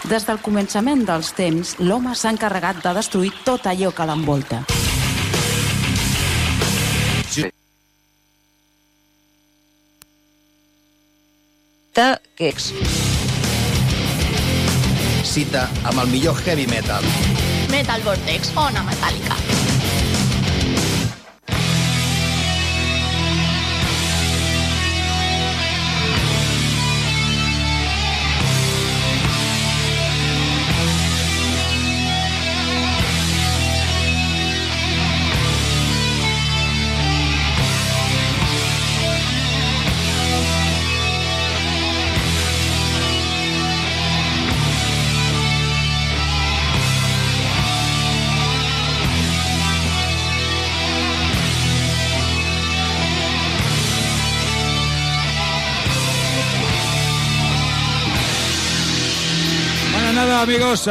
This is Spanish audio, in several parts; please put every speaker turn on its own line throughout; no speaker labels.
Des del començament dels temps, l'home s'ha encarregat de destruir tot allò que l'envolta.
Cita amb el millor heavy metal.
Metal Vortex, Ona Metàl·lica.
Nada, amigos.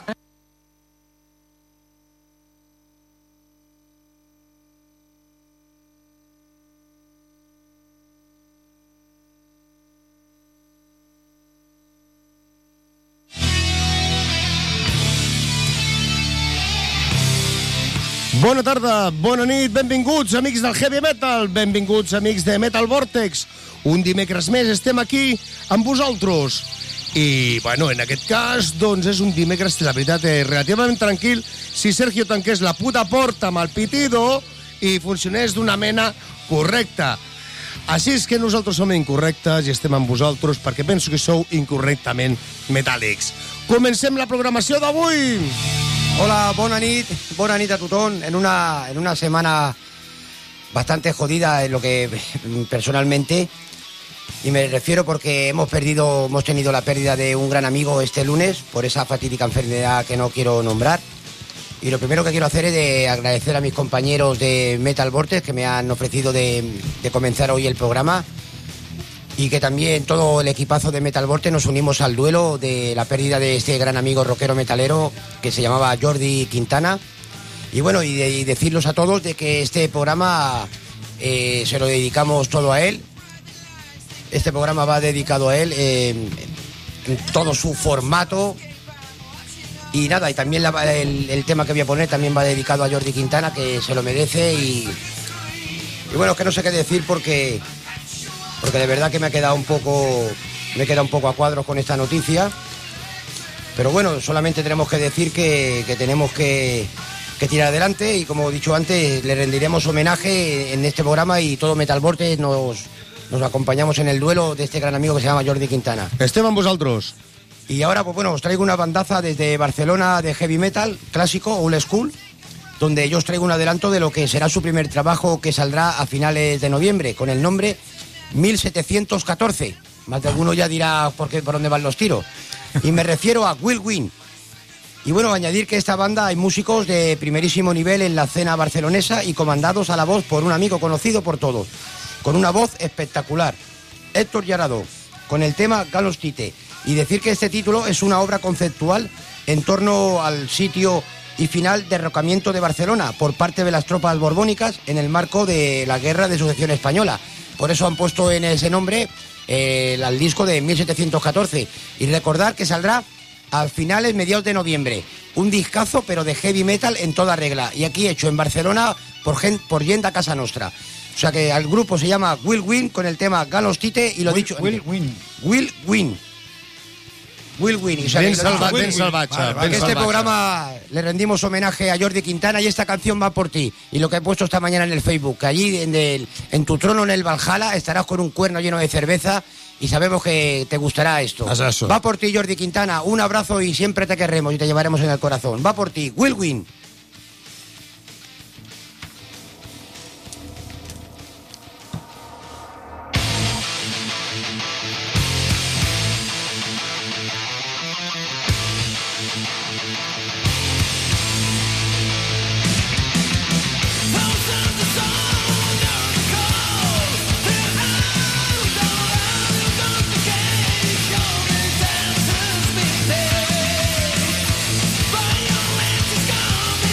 Bona tarda, bona nit, benvinguts amics del Heavy Metal, benvinguts amics de Metal Vortex. Un dimecres més estem aquí amb vosaltres. I, bueno, en aquest cas, doncs, és un dimecres, la veritat, relativament tranquil. Si Sergio tanqués la puta porta amb el pitido i funcionés d'una mena correcta. Així és que nosaltres som incorrectes i estem amb vosaltres perquè penso que sou incorrectament metàl·lics. Comencem la programació d'avui.
Hola, bona nit a tothom. En una semana bastante jodida en lo que personalmente... Y me refiero porque hemos tenido la pérdida de un gran amigo este lunes por esa fatídica enfermedad que no quiero nombrar. Y lo primero que quiero hacer es agradecer a mis compañeros de Metal Vortex que me han ofrecido de comenzar hoy el programa. Y que también todo el equipazo de Metal Vortex nos unimos al duelo de la pérdida de este gran amigo rockero metalero que se llamaba Jordi Quintana. Y bueno, y decirlos a todos de que este programa se lo dedicamos todo a él. Este programa va dedicado a él en todo su formato. Y nada, y también el tema que voy a poner también va dedicado a Jordi Quintana, que se lo merece. Y bueno, es que no sé qué decir porque de verdad que me he quedado un poco a cuadros con esta noticia. Pero bueno, solamente tenemos que decir que tenemos que tirar adelante. Y como he dicho antes, le rendiremos homenaje en este programa y todo Metal Vortex nos acompañamos en el duelo de este gran amigo que se llama Jordi Quintana.
Estem amb vosaltres.
Y ahora, pues bueno, os traigo una bandaza desde Barcelona de heavy metal clásico, old school, donde yo os traigo un adelanto de lo que será su primer trabajo que saldrá a finales de noviembre, con el nombre 1714. Más de alguno ya dirá por dónde van los tiros. Y me refiero a Will Win. Y bueno, añadir que esta banda hay músicos de primerísimo nivel en la escena barcelonesa y comandados a la voz por un amigo conocido por todos, con una voz espectacular, Héctor Llarado, con el tema Galos Tite. Y decir que este título es una obra conceptual en torno al sitio y final derrocamiento de Barcelona por parte de las tropas borbónicas en el marco de la Guerra de Sucesión Española. Por eso han puesto en ese nombre al disco de 1714. Y recordar que saldrá a finales, mediados de noviembre. Un discazo, pero de heavy metal en toda regla. Y aquí hecho en Barcelona por Yenda Casa Nostra. O sea que al grupo se llama Will Win con el tema Galos Tite y lo dicho...
Will Win.
Will Win. Will Win. O sea,
Ben salvatge.
En este programa le rendimos homenaje a Jordi Quintana y esta canción va por ti. Y lo que he puesto esta mañana en el Facebook, que allí en tu trono en el Valhalla estarás con un cuerno lleno de cerveza y sabemos que te gustará esto.
Eso.
Va por ti, Jordi Quintana. Un abrazo y siempre te querremos y te llevaremos en el corazón. Va por ti, Will Win.
Violence is gone.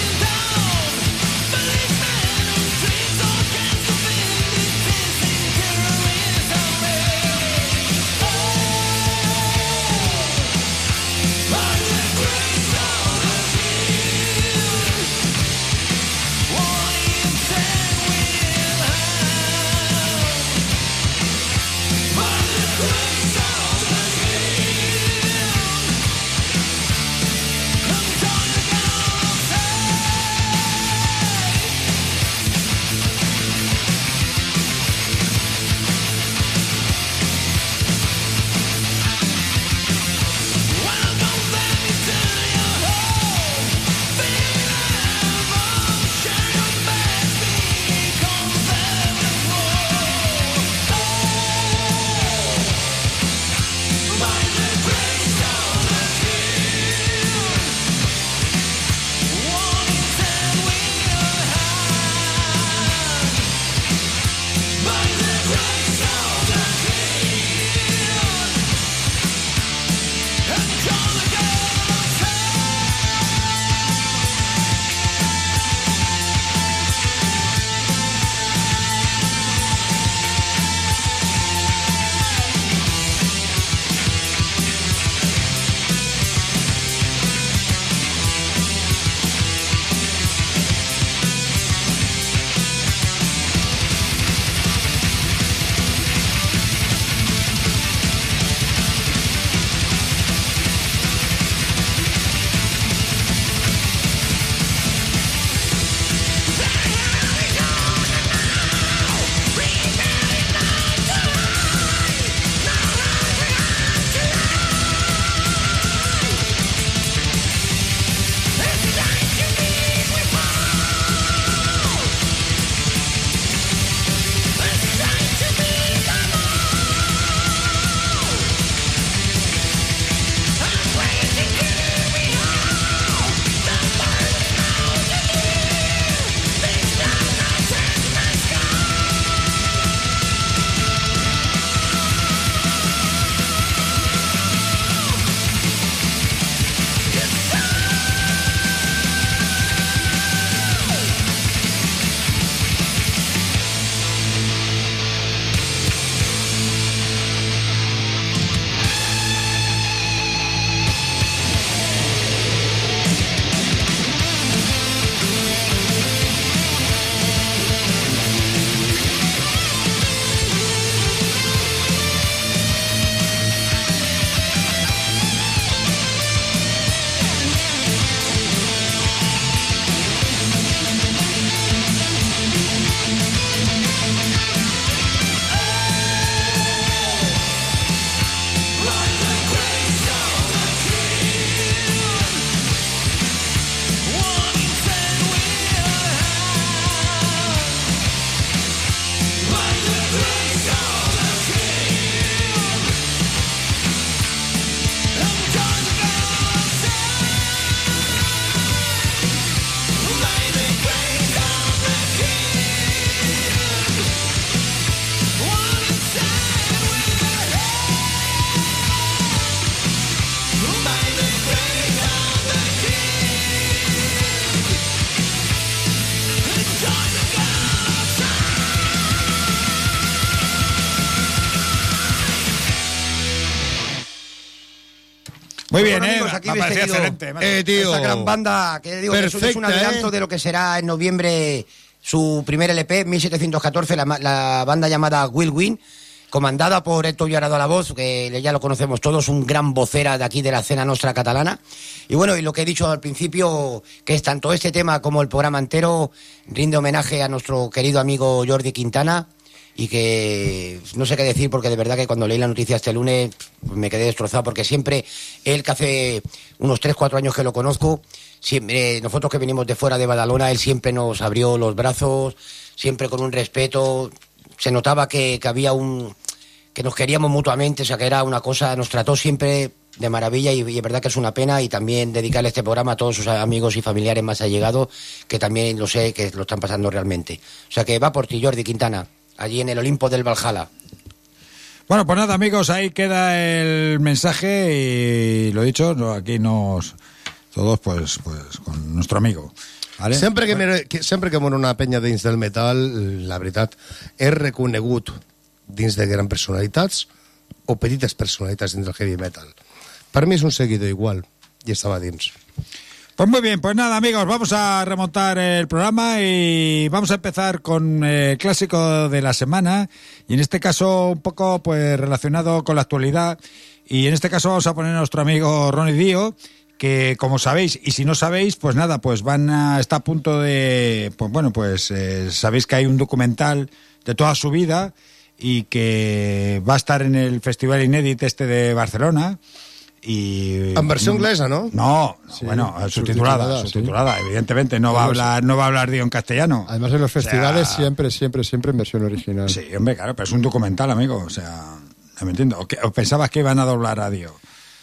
Muy bien,
Bueno, amigos, aquí
me
habéis
parecía
tenido
excelente.
Tío.
esta gran banda, que digo que es un adelanto de lo que será en noviembre su primer LP, 1714, la banda llamada Will Win, comandada por Héctor Villarado a la voz, que ya lo conocemos todos, un gran vocera de aquí de la escena nostra catalana. Y bueno, y lo que he dicho al principio, que es tanto este tema como el programa entero, rinde homenaje a nuestro querido amigo Jordi Quintana, y que no sé qué decir, porque de verdad que cuando leí la noticia este lunes me quedé destrozado, porque siempre, él que hace unos 3-4 años que lo conozco, siempre, nosotros que venimos de fuera de Badalona, él siempre nos abrió los brazos, siempre con un respeto, se notaba que había que nos queríamos mutuamente, o sea que era una cosa, nos trató siempre de maravilla, y es verdad que es una pena, y también dedicarle este programa a todos sus amigos y familiares más allegados, que también lo sé que lo están pasando realmente. O sea que va por ti, Jordi Quintana, allí en el Olimpo del Valhalla.
Bueno, pues nada, amigos, ahí queda el mensaje, y lo dicho, aquí todos pues con nuestro amigo. Vale?
Sempre que mor una penya dins del metal, la veritat, és reconegut dins de grans personalitats o petites personalitats dins del heavy metal. Per mi és un seguidor igual, i estava dins.
Pues muy bien, pues nada, amigos, vamos a remontar el programa y vamos a empezar con el clásico de la semana, y en este caso un poco pues relacionado con la actualidad, y en este caso vamos a poner a nuestro amigo Ronnie Dio, que como sabéis, y si no sabéis, pues nada, pues está a punto de, pues bueno, pues sabéis que hay un documental de toda su vida y que va a estar en el Festival Inédit de Barcelona. Y
en versión inglesa, ¿no?
No, sí, bueno, subtitulada, sí. Evidentemente no va a hablar Dio en castellano.
Además en los festivales siempre en versión original.
Sí, hombre, claro, pero es un documental, amigo, o sea, no me entiendo. ¿O pensabas que iban a doblar a Dio?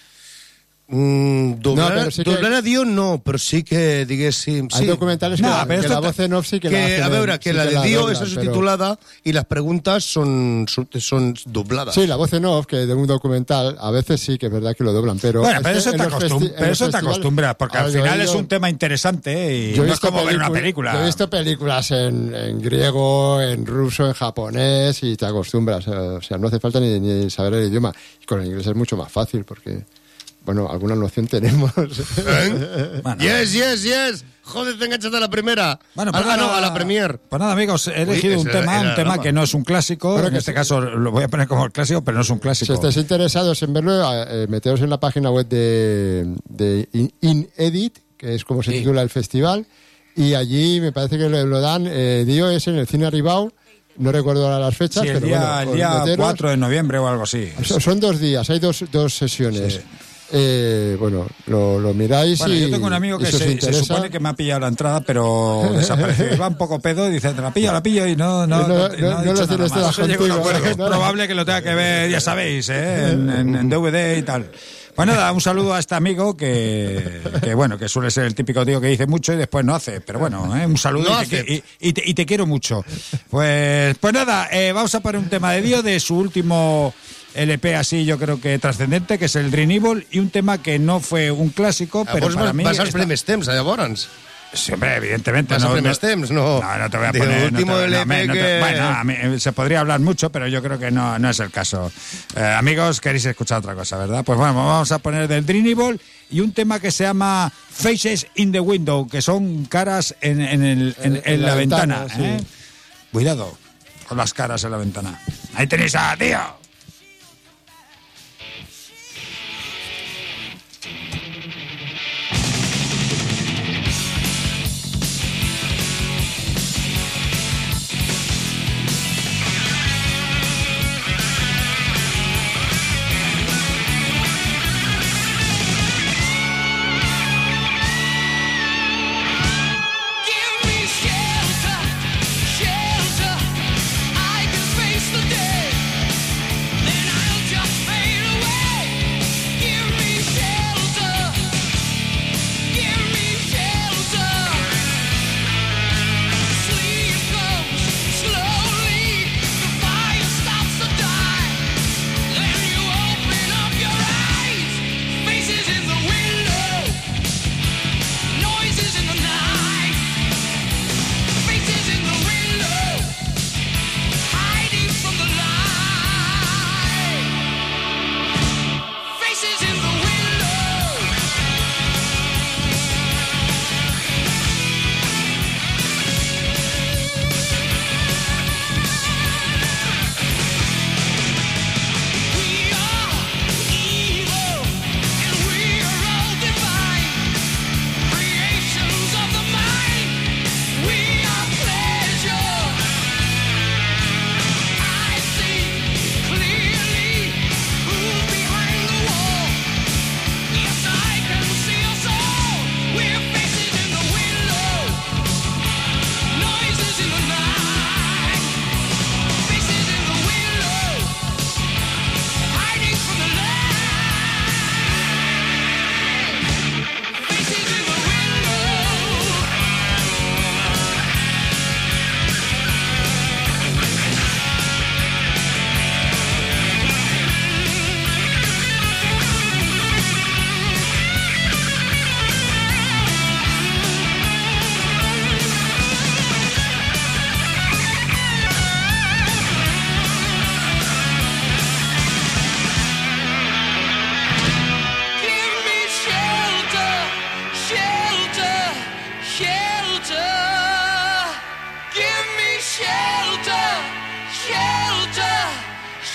Doblar a Dio no, però sí que diguéssim...
Hay documentales que la voz en off sí que la hacen.
A veure, que la de Dio està subtitulada y las preguntas son dobladas.
Sí, la voz en off, que de un documental, a veces sí que es verdad que lo doblan, pero...
Bueno, pero eso te acostumbras, porque al final es un tema interesante y no es como ver una película.
Yo he visto películas en griego, en ruso, en japonés, y te acostumbras. O sea, no hace falta ni saber el idioma. Y con el inglés es mucho más fácil, porque... Bueno, alguna noción tenemos.
Bueno. Yes. Joder, te enganchas a la primera.
Bueno, pues
a la premier.
Pues nada, amigos, he elegido un tema que no es un clásico. Bueno, en este caso lo voy a poner como el clásico, pero no es un clásico.
Si estáis interesados en verlo, meteos en la página web de Inedit, que es como se titula el festival, y allí me parece que lo dan. Dio es en el Cine Aribau. No recuerdo ahora las fechas,
sí,
pero
el día 4 de noviembre o algo así.
Son 2 días, hay dos sesiones. Sí. Bueno, lo miráis.
Bueno, yo tengo un amigo que se supone que me ha pillado la entrada, pero desapareció. Iba un poco pedo y dice, la pillo y no
lo tienes todas contigo.
Es probable que lo tenga que ver, ya sabéis, en DVD y tal. Pues nada, un saludo a este amigo que bueno, que suele ser el típico tío que dice mucho y después no hace, pero bueno, un saludo y te quiero mucho. Pues nada, vamos a poner un tema de Dio de su último LP así, yo creo que trascendente, que es el Dream Evil, y un tema que no fue un clásico, pero para mí...
Vas als primers temps, llavors?
Sí, hombre, evidentemente.
No te voy a poner...
último bueno, se podría hablar mucho, pero yo creo que no es el caso. Amigos, queréis escuchar otra cosa, ¿verdad? Pues bueno, vamos a poner del Dream Evil y un tema que se llama Faces in the Window, que son caras en la ventana.
Sí.
Cuidado con las caras en la ventana. Ahí tenéis a Dio.
I can face the day.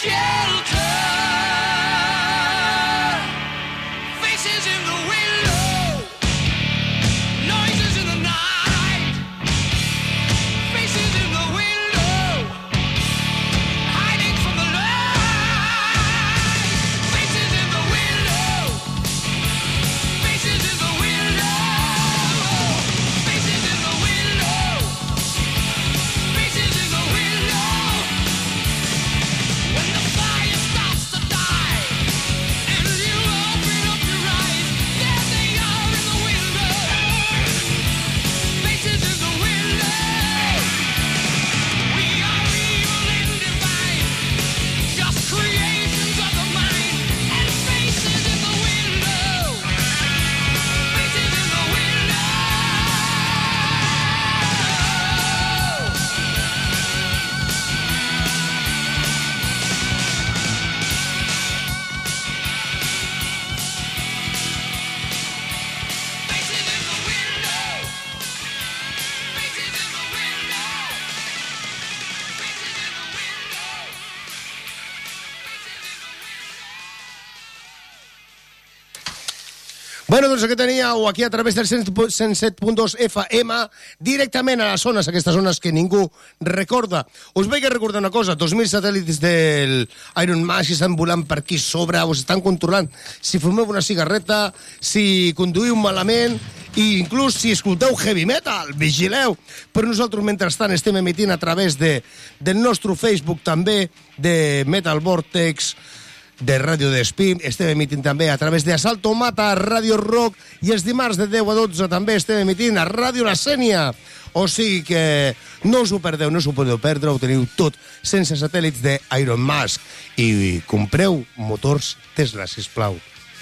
Bueno, doncs aquest teníeu aquí a través del 107.2 FM, directament a les zones, aquestes zones que ningú recorda. Us vaig recordar una cosa, 2.000 satèl·lits del Iron Mask estan volant per aquí sobre, us estan controlant si fumeu una cigarreta, si conduïu malament, i inclús si escolteu heavy metal, vigileu. Però nosaltres, mentrestant, estem emitint a través del nostre Facebook també, de Metal Vortex, de Ràdio Despí, estem emitint també a través de Asalto Mata, Ràdio Rock, i els dimarts de 10 a 12 també estem emitint a Ràdio La Sénia. O sigui que no us ho perdeu, no us ho podeu perdre, ho teniu tot sense satèl·lits de Iron Mask. I compreu motors Tesla, sisplau.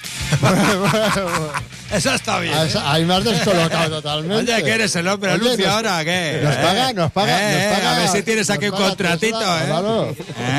Eso está bien.
Ahí me has descolocado totalmente.
Oye, que eres el hombre anuncio ahora, ¿qué?
Nos paga.
A ver si tienes aquí un contratito,
Tesla, claro.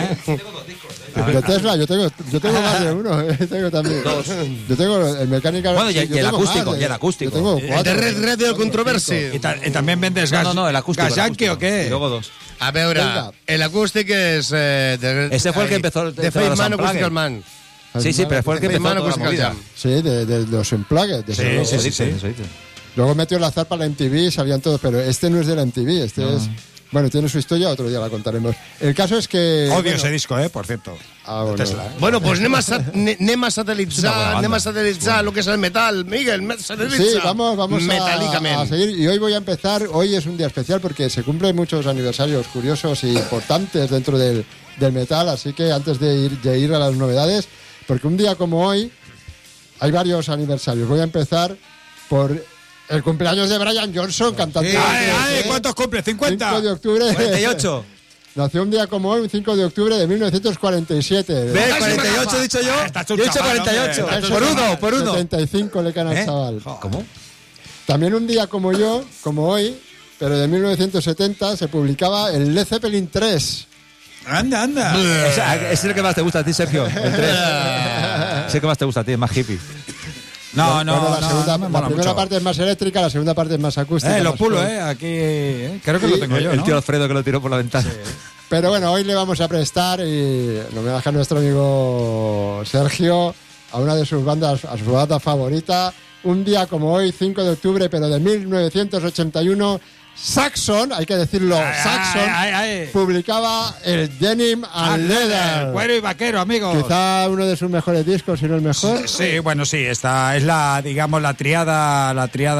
De Tesla, yo tengo más de uno, tengo también. Dos. Yo tengo el mecánico.
Bueno, y el acústico, y el acústico.
Yo tengo cuatro.
El de Red Radio Controversy.
¿Y también vendes gas?
No, el acústico.
¿Gas yankee o qué?
Y luego dos.
A veure, el acústic és...
Ese fue el que empezó
de Fate Man Acoustical Man.
Sí, pero fue el que empezó toda la movida.
Sí, de los Unplugged.
Sí.
Luego metió la zarpa a la MTV, sabían todos, pero este no es de la MTV, este es... Bueno, tiene su historia, otro día la contaremos. El caso es que...
Odio ese disco, por cierto.
Bueno.
Tesla,
Bueno, pues anem a satelitzar lo que es el metal. Miguel, sateliza.
Sí, vamos
metálicamente.
a seguir. Y hoy voy a empezar, hoy es un día especial porque se cumplen muchos aniversarios curiosos e importantes dentro del metal, así que antes de ir a las novedades, porque un día como hoy hay varios aniversarios. Voy a empezar por... el cumpleaños de Brian Johnson, cantante.
Sí. ¿Cuántos cumple? ¿50?
5 de octubre.
48.
Nació un día como hoy, un 5 de octubre de 1947.
¿Ves? 48 he dicho yo. Yo he dicho 48. Por uno.
75 le can al chaval.
¿Cómo?
También un día como hoy, pero de 1970, se publicaba el Led Zeppelin 3.
Anda.
Ese es el que más te gusta a ti, Sergio. El 3. Es el que más te gusta a ti, es más hippie.
La primera parte es más eléctrica, la segunda parte es más acústica.
Lo pulo, aquí. Creo que lo tengo yo, ¿no?
El tío Alfredo que lo tiró por la ventana.
Sí. Pero bueno, hoy le vamos a prestar, y nos deja nuestro amigo Sergio, a una de sus bandas, a su banda favorita. Un día como hoy, 5 de octubre, pero de 1981, Saxon, hay que decirlo, Saxon publicaba el Denim and Leather.
Cuero y vaquero, amigos.
Quizá uno de sus mejores discos, si no el mejor.
Sí, bueno, sí, esta es la triada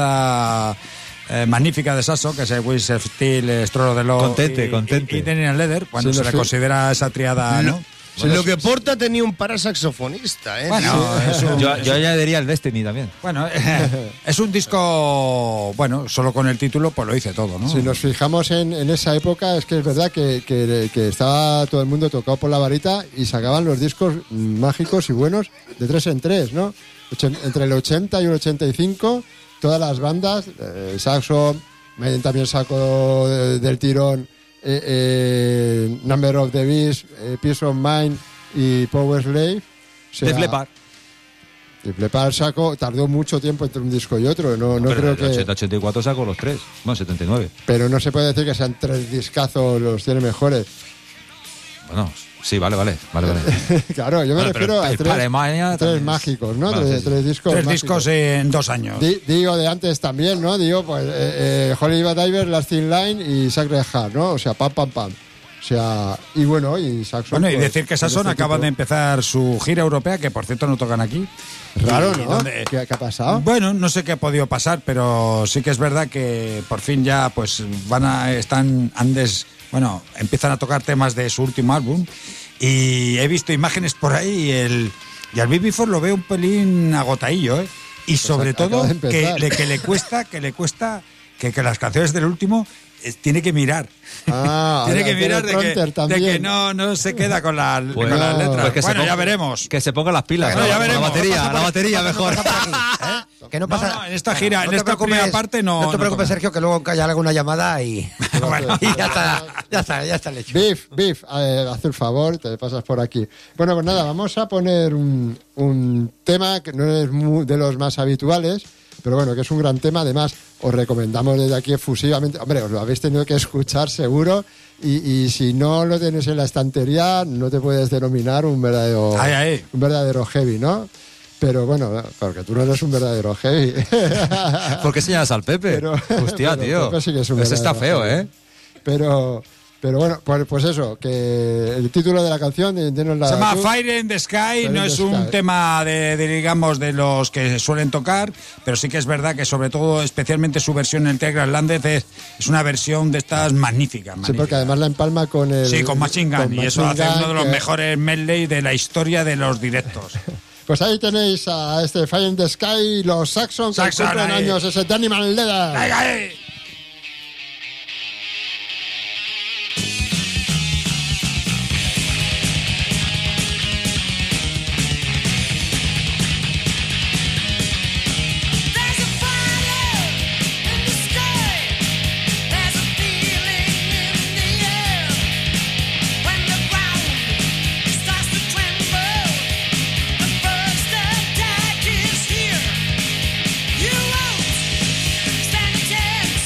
magnífica de Saxon, que es el Wings of Steel, Estroro de Lo
Contente.
y Denim and Leather, cuando se le considera esa triada, ¿no?
Bueno, lo que porta tenía un parasaxofonista,
Bueno,
yo añadiría el Destiny también.
Bueno, es un disco, bueno, solo con el título pues lo dice todo, ¿no?
Si nos fijamos en esa época, es que es verdad que estaba todo el mundo tocado por la varita y sacaban los discos mágicos y buenos de 3 en 3, ¿no? Entre el 80 y el 85, todas las bandas, Saxon, Maiden también sacó del tirón Number of the Beast, Peace of Mind y Power Slave.
Def
Leppard tardó mucho tiempo entre un disco y otro. No creo que.
84 sacó los 3, bueno, 79.
Pero no se puede decir que sean 3 discazos, los tiene mejores.
Bueno, Sí, vale.
Claro, yo me
Bueno,
refiero a
para Alemania
tres
también es-
mágicos, ¿no?
Vale, sí, sí.
Tres discos
Tres
mágicos.
discos en 2 años.
Digo de antes también, ¿no? Digo, pues Hollywood Diver, Last in Line y Sacred Heart, ¿no? O sea, pam. O sea, y bueno, y Saxon.
Bueno, y
pues,
decir que
con
Saxon
este
acaba
tipo.
de empezar su gira europea, que por cierto no tocan aquí.
Raro,
Y
¿no?
donde-
¿Qué ha pasado?
Bueno, no sé qué ha podido pasar, pero sí que es verdad que por fin ya pues empiezan a tocar temas de su último álbum y he visto imágenes por ahí y al BB4 lo veo un pelín agotadillo, ¿eh? Y sobre
acaba
todo
de empezar.
que le cuesta que las canciones del último tiene que mirar. Tiene que mirar de que no se queda con las letras.
Pues que se
Bueno, ya
ponga-
veremos.
Que se pongan las pilas.
Bueno,
¿no?
ya veremos.
La batería mejor.
Que no pasa.
No, en esta gira,
No
en
te
esta
preocupes,
primera parte no
te preocupes,
toca.
Sergio, que luego haya alguna llamada y.
Bueno.
y ya está el hecho.
Biff, haz el favor, te pasas por aquí. Bueno, pues nada, vamos a poner un tema que no es de los más habituales, pero bueno, que es un gran tema. Además, os recomendamos desde aquí efusivamente. Hombre, os lo habéis tenido que escuchar seguro. Y si no lo tienes en la estantería, no te puedes denominar un verdadero heavy, ¿no? Pero bueno, porque tú no eres un verdadero heavy.
¿Por qué señalas al Pepe? Hostia, tío.
Pepe sí que es un
Ese está
verdadero
feo,
heavy.
¿eh?
Pero bueno, pues eso, que el título de la canción...
Se llama Fire in the Sky, no es un tema digamos, de los que suelen tocar, pero sí que es verdad que sobre todo, especialmente su versión en Tegras Landez es una versión de estas magnífica.
Sí, porque además la empalma con el...
Sí, con Machine Gun, y eso
Machine
hace uno de
Gun,
los
que-
mejores medley de la historia de los directos.
Pues ahí tenéis a este Fire in the Sky, los Saxon, que
Saxon,
cumplen
ahí.
años, ese Animal Leather.
¡Venga, ahí!
There's a fire in the sky. There's a feeling in the air. When the ground starts to tremble, the first attack is here. You won't stand a chance.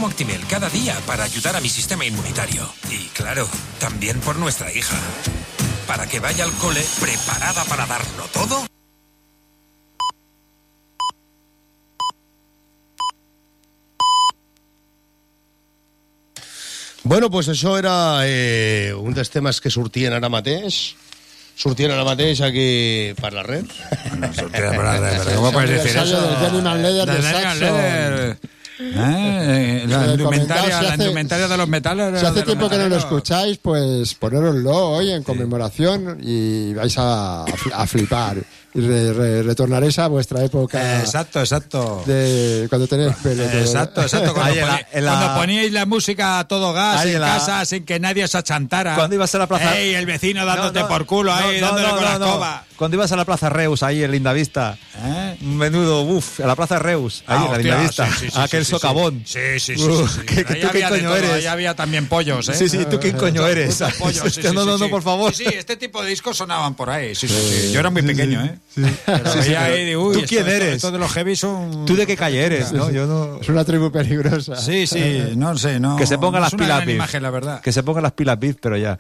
tomo Actimel cada día para ayudar a mi sistema inmunitario. Y claro, también por nuestra hija. Para que vaya al cole preparada para darlo todo.
Bueno, pues això era un dels temes que sortien ara mateix. Sortien ara mateix aquí per la red.
No, sortien per la red, pero ¿cómo puedes decir eso?
Del Animal Leather de Saxon.
La indumentaria de los metales.
Si hace tiempo que no lo escucháis, pues ponéroslo hoy en conmemoración y vais a flipar. Y retornaréis a vuestra época.
Exacto.
De cuando tenéis pelo.
Exacto. Cuando poníais la música a todo gas en casa sin que nadie se achantara.
Cuando ibas a la plaza.
¡Ey! El vecino dándote por culo ahí, dándole con la escoba.
Cuando ibas a la plaza Reus, ahí en Lindavista. Menudo, a la plaza Reus, ahí en la Lindavista. Aquel socavón.
Sí.
¿Tú qué coño eres?
Ahí había también pollos, ¿eh?
Sí, ¿tú quién coño eres?
Pollos,
no, por favor.
Sí, este tipo de discos sonaban por ahí. Sí. Yo era muy pequeño, ¿eh? Pero ahí digo,
¿tú quién eres?
Esto de los heavy son...
¿Tú de qué calle eres? No, yo no...
Es una tribu peligrosa.
Sí, no sé, no.
Que se pongan las pilas
beef. Imagen, la verdad.
Que se pongan las pilas beef, pero ya.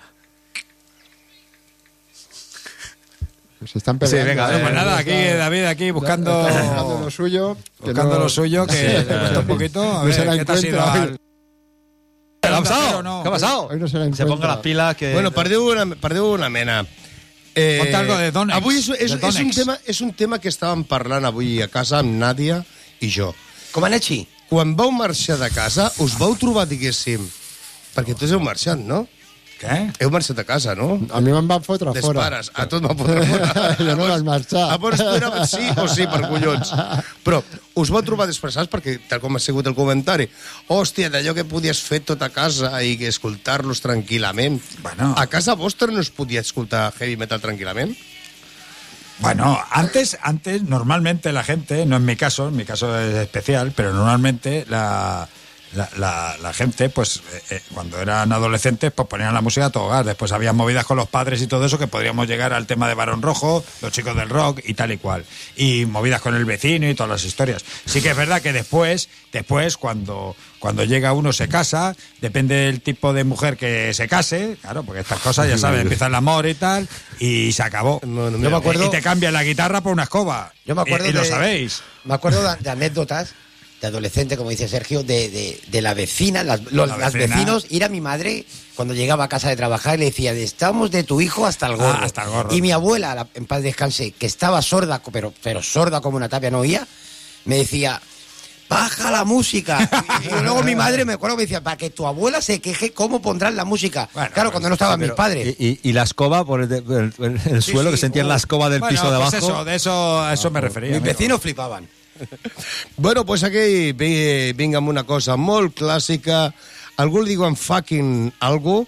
Se están peleando.
Sí, venga,
pues nada, aquí David, buscando
lo suyo.
Buscando lo suyo, que le cuesta un poquito. A ver, ¿qué te has ido al...
¿Qué ha pasado?
Hoy no se la
se pongan las pilas que...
Bueno, perdeu una mena.
Conta algo de Donex.
Avui és un tema que estàvem parlant avui a casa amb Nàdia i jo.
Com a Nechi?
Quan vau marxar de casa, us vau trobar, diguéssim, perquè tots heu marxat, no?
Què?
Heu marxat a casa, no?
A mi me'n van fotre
Des
fora.
pares, a tot m'han fotre fora.
Jo no vaig marxar.
Llavors tu era sí o sí, per collons. Però us vau trobar desplaçats perquè, tal com ha sigut el comentari, hòstia, d'allò que podies fer tot a casa i escoltar-los tranquil·lament.
Bueno.
A casa vostra no es podia escoltar heavy metal tranquil·lament?
Bueno, antes normalmente la gente, no en mi caso es especial, pero normalmente la gente, pues cuando eran adolescentes, pues ponían la música a todo gas. Después había movidas con los padres y todo eso, que podríamos llegar al tema de Barón Rojo, los chicos del rock y tal y cual. Y movidas con el vecino y todas las historias. Sí que es verdad que después cuando llega uno se casa, depende del tipo de mujer que se case, claro, porque estas cosas, ya sabes, empieza el amor y tal, y se acabó.
No
Yo me acuerdo...
Y te cambian la guitarra por una escoba.
Yo me acuerdo
y lo sabéis.
Me acuerdo de anécdotas de adolescente, como dice Sergio, de la vecina, las vecinos, ir a mi madre cuando llegaba a casa de trabajar y le decía, estamos de tu hijo hasta el gorro.
Hasta el gorro.
Y mi abuela, en paz descanse, que estaba sorda, pero sorda como una tapia, no oía, me decía, baja la música. Y luego mi madre, me acuerdo que me decía, para que tu abuela se queje, ¿cómo pondrán la música? Bueno, claro, cuando no estaban mis padres.
Y la escoba por el suelo, que sentían la escoba del piso de abajo.
Pues a eso me refería.
Mis vecinos flipaban.
Bueno, pues aquí vinga amb una cosa molt clàssica. Algú li diuen fucking algo.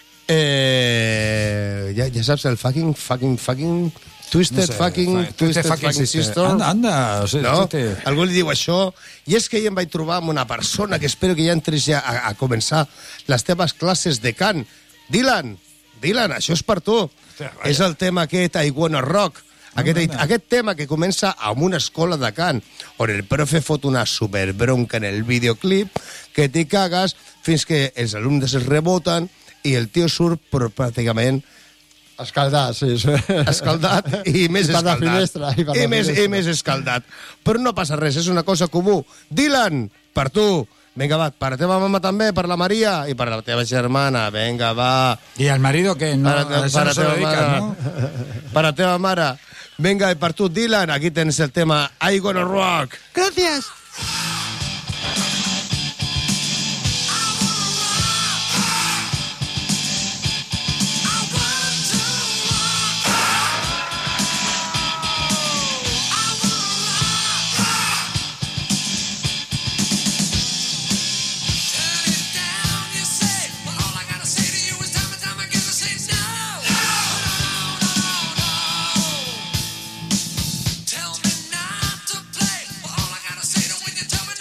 Ja saps el fucking Twisted fucking sister.
Anda. O sigui,
no?
sí.
Algú li diu això. I és que jo em vaig trobar amb una persona que espero que ja entres ja a començar les teves classes de cant. Dylan, això és per tu. És el tema aquest I Wanna Rock. Aquest tema que comença amb una escola de cant on el profe fot una superbronca en el videoclip que t'hi cagues fins que els alumnes es reboten i el tio surt pràcticament
escaldat, sí.
Escaldat i més escaldat.
Finestra,
I més escaldat. Però no passa res, és una cosa comú. Dylan, per tu. Vinga, va, per la teva mama també, per la Maria i per la teva germana. Vinga, va.
I al marido que no, no se dedica, ¿no?
Per la teva mare. Vinga, i per tu, Dylan, aquí tens el tema I Wanna Rock.
Gracias.
Tell me not to play, but all I gotta say to when you tell me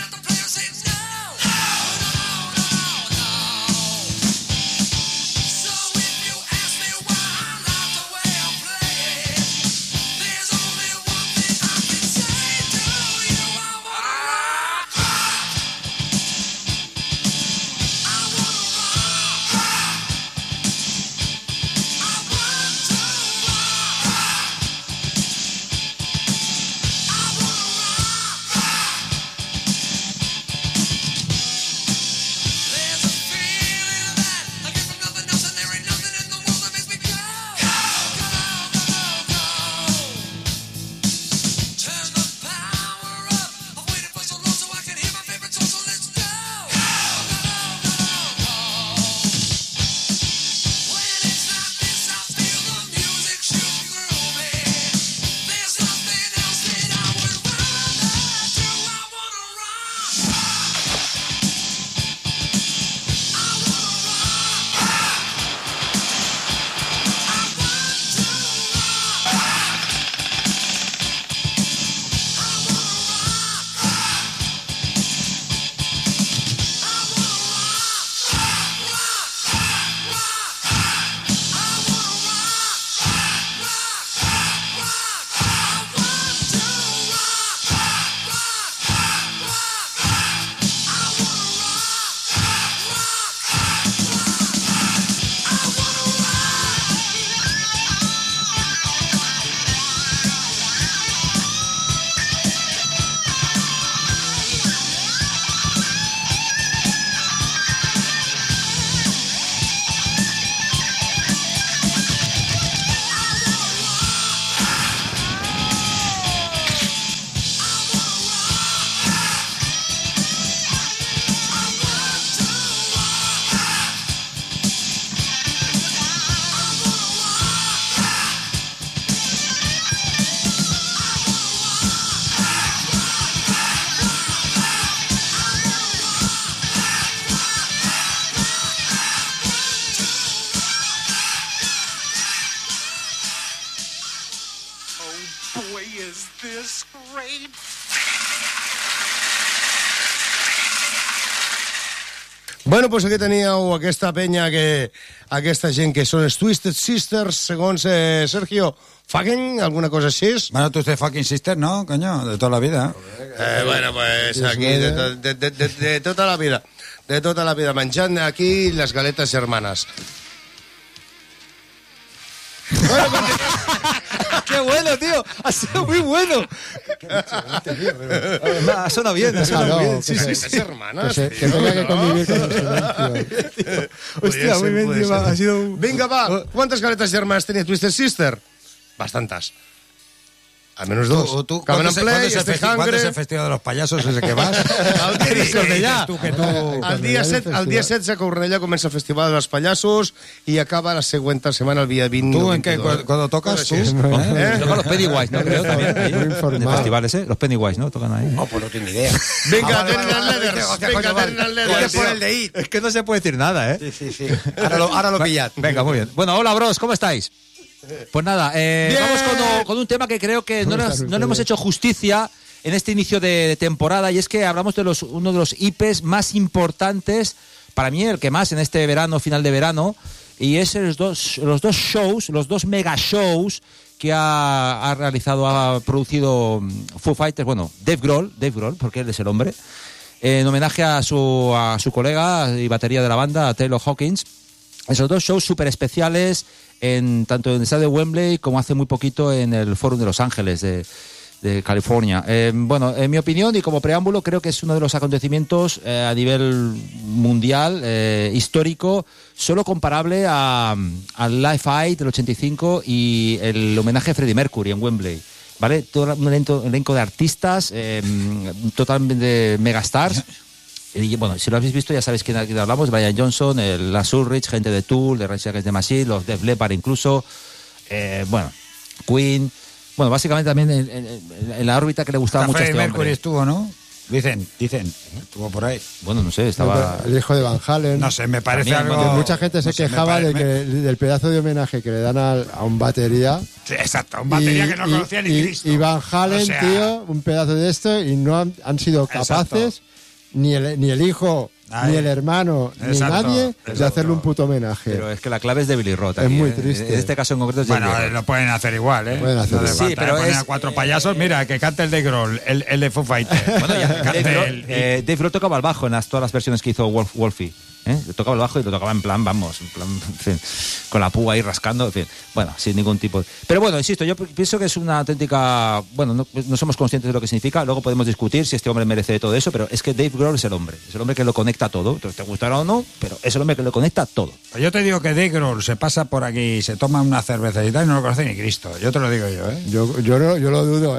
Bueno, doncs aquí teníeu aquesta penya, aquesta gent que són els Twisted Sisters, segons Sergio Fucking, alguna cosa així.
Bueno, Twisted Fucking Sisters, ¿no, coño? De toda la vida.
Bueno, pues aquí, de tota la vida. De tota la vida, menjant aquí les galetes hermanes. Bueno,
¡Qué bueno, tío! Ha sido muy bueno. Ha sonado bien, ha sonado bien. Sí, sí, sí.
Hermanas,
que tenga que convivir con el silencio.
Hostia, muy bien, tío. Ha sido...
Vinga, va. ¿Cuántas galetes germanas tenía Twisted Sister? Bastantes. Al menos dos.
¿Tú
Caben en
¿cuándo
play,
es el festival de los payasos ese que vas?
El dia 16 a Cornellà comença el Festival dels Pallassos i acaba la següent setmana, el dia 20.
¿Tú en qué? ¿Cuando tocas tú?
Tocan los Pennywise, ¿no? Creo también. Ahí, en el festival ese, los Pennywise, ¿no? Tocan ahí.
No, pues no tengo ni idea.
Venga, Terminal Leathers. Venga, Terminal Leathers.
Es que no se puede decir nada, ¿eh?
Sí. Ahora lo pillad.
Venga, muy bien. Bueno, hola, bros, ¿cómo estáis? Pues nada, vamos con un tema que creo que no le hemos hecho justicia en este inicio de temporada, y es que hablamos de uno de los IPs más importantes, para mí el que más en este verano, final de verano, y es los dos shows, los dos mega shows que ha producido Foo Fighters, bueno, Dave Grohl, porque él es el hombre, en homenaje a su colega y batería de la banda, Taylor Hawkins. Esos dos shows súper especiales, tanto en el estadio de Wembley como hace muy poquito en el Fórum de Los Ángeles de California. Bueno, en mi opinión y como preámbulo, creo que es uno de los acontecimientos a nivel mundial, histórico, solo comparable al Live Aid del 85 y el homenaje a Freddie Mercury en Wembley. ¿Vale? Todo un elenco de artistas, totalmente megastars. Y bueno, si lo habéis visto ya sabéis quién hablamos: Brian Johnson, Lars Ulrich, gente de Tool, de Rage Against the Machine, los Def Leppard incluso, bueno, Queen, bueno, básicamente también en la órbita que le gustaba mucho a este
Mercury
hombre.
estuvo, ¿no? Dicen, estuvo por ahí.
Bueno, no sé, estaba...
El hijo de Van Halen.
No sé, me parece
También,
algo...
Que mucha gente se quejaba del pedazo de homenaje que le dan a un batería.
Sí, exacto, un batería que no conocía ni Cristo.
Y Van Halen,
O sea,
tío, un pedazo de esto, y no han sido capaces... Ni el hijo, ni el hermano, ni nadie de hacerle un puto homenaje.
Pero es que la clave es de Billy Roth.
Es
aquí,
muy
¿eh?
triste.
En este caso en concreto es
Bueno,
Billy Roth.
lo pueden hacer igual, ¿eh?
Pueden hacer
No
igual.
sí, pero ponen
es...
a cuatro payasos, mira, que cante el de Grohl, el de Foo Fighters.
Bueno, ya, Dave Grohl tocaba el bajo en todas las versiones que hizo Wolfie. Le tocaba el bajo y lo tocaba en plan, en fin, con la púa ahí rascando, en fin, bueno, sin ningún tipo de... Pero bueno, insisto, yo pienso que es una auténtica... Bueno, no somos conscientes de lo que significa, luego podemos discutir si este hombre merece todo eso, pero es que Dave Grohl es el hombre que lo conecta todo, entonces te gustará o no, pero es el hombre que lo conecta todo.
Yo te digo que Dave Grohl se pasa por aquí, se toma una cervecita y no lo conoce ni Cristo, yo te lo digo yo, ¿eh?
Yo lo dudo,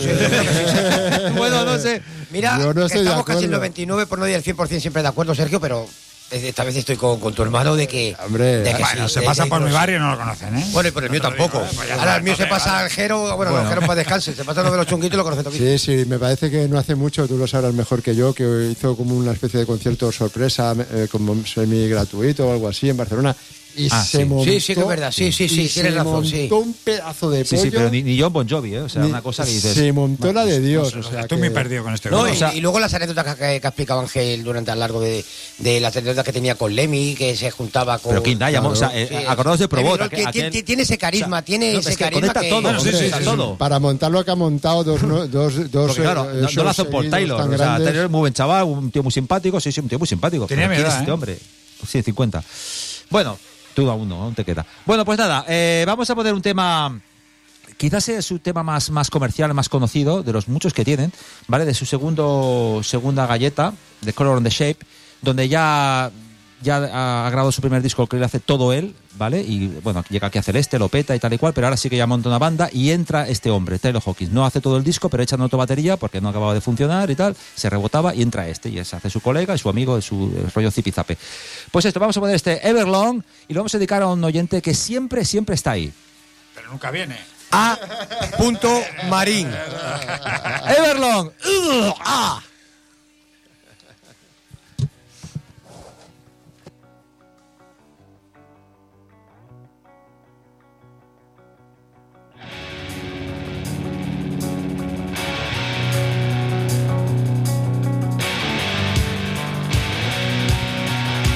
¿eh?
Bueno, no sé.
Mira,
Yo no
que
estoy de
estamos casi el
acuerdo.
99, por no decir el 100% siempre de acuerdo, Sergio, pero esta vez estoy con tu hermano de que...
Hombre,
de que
Bueno,
sí,
se
de-
pasa
de-
por mi
no-
barrio y no lo conocen, ¿eh?
Bueno, y por el mío tampoco. Ahora el mío se pasa al Jero, bueno, el Jero para descanse, se pasa uno de los chunguitos y lo conoce todo.
Sí, me parece que no hace mucho, tú lo sabrás mejor que yo, que hizo como una especie de concierto sorpresa, como semi gratuito o algo así en Barcelona. Y se montó,
Sí, que es verdad, sí, tienes razón, sí.
montó un pedazo de pollo.
Sí, pero ni John Bon Jovi, ¿eh? O sea, una cosa que dices...
Se montó la de Dios.
No sé,
o sea,
estoy
que-
muy perdido con este
No,
grupo.
y, y luego las anécdotas que ha explicado Ángel durante a lo largo de las anécdotas que tenía con Lemmy, que se juntaba con...
Pero King Diamond, o sea, acordaos de Probot.
Tiene ese carisma, tiene
no,
ese
es que
carisma
conecta
que...
todo,
Bueno, sí,
conecta todo.
Para montar lo que ha montado dos
Porque claro, no lo
shows
hacen por
seguidos
Taylor.
tan
O sea,
grandes.
Taylor es muy buen chaval, un tío muy simpático. Sí, un tío muy simpático.
Tenía
Pero
mi
¿quién
edad,
es este
¿eh?
hombre? Sí, 50. Bueno, tú aún te queda. Bueno, pues nada, vamos a poner un tema... Quizás es su tema más comercial, más conocido, de los muchos que tienen, ¿vale? De su segunda galleta, The Color and the Shape, donde ya ha grabado su primer disco, que le hace todo él, ¿vale? Y bueno, llega aquí a Celeste, lo peta y tal y cual, pero ahora sí que ya monta una banda y entra este hombre, Taylor Hawkins. No hace todo el disco, pero echa nota batería porque no acababa de funcionar y tal, se rebotaba y entra este, y se hace su colega y su amigo, el rollo zipizape. Pues esto, vamos a poner este Everlong y lo vamos a dedicar a un oyente que siempre está ahí.
Pero nunca viene.
A. Marín.
Everlong.
Everlong.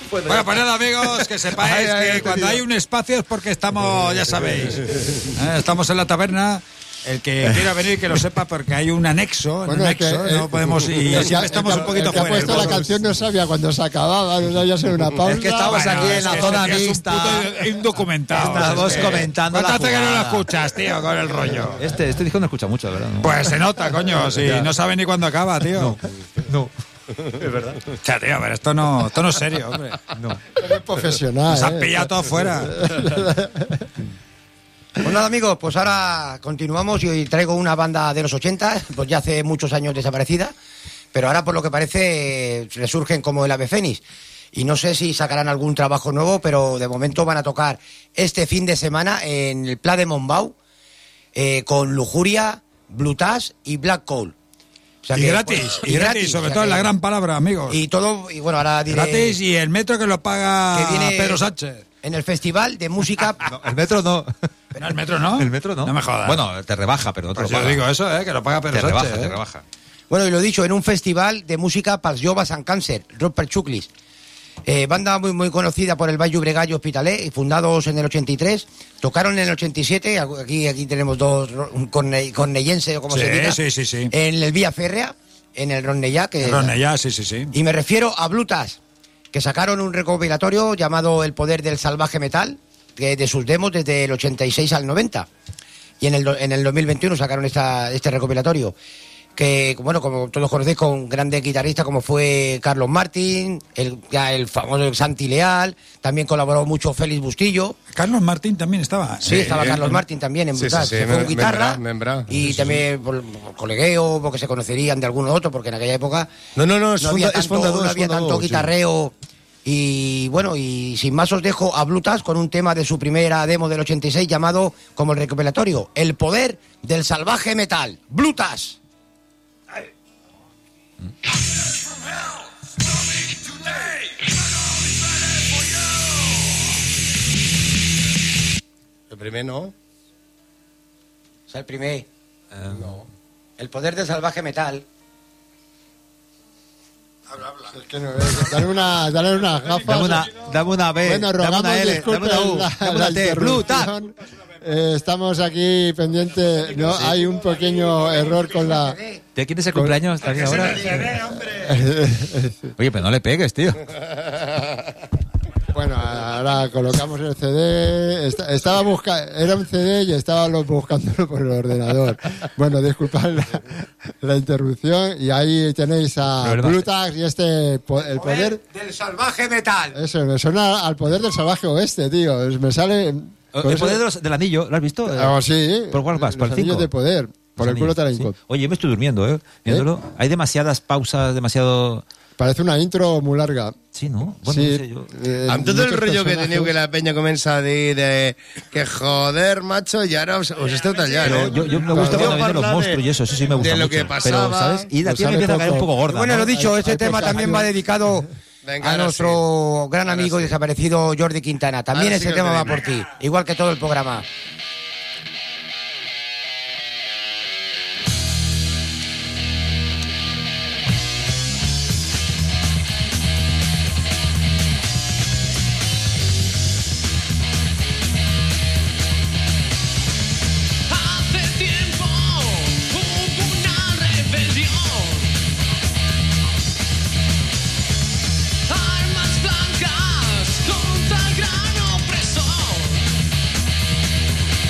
Bueno, pues nada, amigos, que sepáis que cuando hay un espacio es porque estamos, ya sabéis, estamos en la taberna. El que quiera venir, que lo sepa, porque hay un anexo.
Bueno,
no podemos. Y siempre estamos un poquito fuera.
El que ha puesto la canción no sabía cuando se acababa, no sabía hacer una pausa.
Es que estamos aquí en la zona mixta.
Es indocumentado.
Estamos comentando.
¿Cuánto hace que no lo escuchas, tío, con el rollo?
Este hijo no escucha mucho, ¿verdad? ¿No?
Pues se nota, coño. Si no sabe ni cuándo acaba, tío.
No.
Es verdad. O sea, tío, pero esto no es serio, hombre.
No. Pero es profesional.
Nos han pillado todos fuera.
Pues nada, amigos, pues ahora continuamos y hoy traigo una banda de los 80, pues ya hace muchos años desaparecida, pero ahora por lo que parece resurgen como el ave fénix. Y no sé si sacarán algún trabajo nuevo, pero de momento van a tocar este fin de semana en el Pla de Montbau con Lujuria, Blue Tash y Black Coal. O sea
y
que,
gratis,
pues,
y gratis, sobre todo es la gran palabra, amigos.
Y todo, y bueno, ahora diré...
Gratis y el metro que lo paga
que viene
Pedro Sánchez.
En el Festival de Música...
No, el metro no.
No, el metro no.
El metro no.
No me jodas.
Bueno, te rebaja, pero no te
Pues
lo
yo
paga.
digo eso, que lo paga Pedro
Te
Sánchez.
rebaja, te rebaja.
Bueno, y lo dicho, en un festival de música pels joves amb càncer, Robert Chuclis. Banda muy conocida por el Baix Llobregat y Hospitalet, y fundados en el 83. Tocaron en el 87, aquí tenemos dos, cornellense o como se diga.
Sí.
En el Vía Férrea, en el Ronellà.
Ronellà, sí.
Y me refiero a Blue Tash, que sacaron un recopilatorio llamado El Poder del Salvaje Metal, que de sus demos desde el 86 al 90. Y en el 2021 sacaron este recopilatorio. Que, bueno, como todos conocéis, con grandes guitarristas como fue Carlos Martín, el famoso Santi Leal, también colaboró mucho Félix Bustillo.
Carlos Martín también estaba.
Sí, estaba Carlos Martín también en Blue Tash, con guitarra. Y también por colegueo, porque se conocerían de alguno otro, porque en aquella época
No,
no había tanto guitarreo. Y bueno, y sin más os dejo a Blue Tash con un tema de su primera demo del 86 llamado, como el recopilatorio, El Poder del Salvaje Metal. Blue Tash.
El primer no.
O sea, el primer. No. El Poder del Salvaje Metal.
Habla.
Es que no, dale unas gafas.
Dame una B,
Bueno,
dame
rogamos
una L, dame
disculpas
una U, dame una T. Blue Tash.
interrupción. Estamos aquí pendientes. No, hay un pequeño error con la.
¿De quién es el cumpleaños también ahora? Oye, pero no le pegues, tío.
Bueno, ahora colocamos el CD. Estaba buscando, era un CD y estábamos buscándolo por el ordenador. Bueno, disculpad la interrupción. Y ahí tenéis a Blue Tash y el poder
del salvaje metal.
Eso, me suena al poder del salvaje oeste, tío. Me sale.
El poder del anillo, ¿lo has visto?
Sí.
¿Por cuál vas? ¿Por el 5?
De poder. Por el culo Tarancón.
Sí. Oye, me estoy durmiendo, viéndolo. Hay demasiadas pausas, demasiado...
Parece una intro muy larga.
Sí, ¿no? Bueno,
sí,
no sé yo.
Amb tot el rotllo que teniu que la penya comença a dir de que joder, macho, y ahora os esteu tallant,
Pero yo me gusta cuando vienen los monstruos y eso sí me gusta
de lo
mucho.
que pasaba,
pero, ¿sabes? Y la tía me empieza a caer un poco gorda.
Bueno,
¿no?
lo dicho, este tema también va dedicado
Venga,
a
ahora
nuestro gran
Ahora
amigo
sí.
desaparecido Jordi Quintana. También
Ahora sí
ese
que
tema va
tenemos.
por ti, igual que todo el programa.
Hace tiempo hubo una rebelión. Armas blancas contra el gran opresor.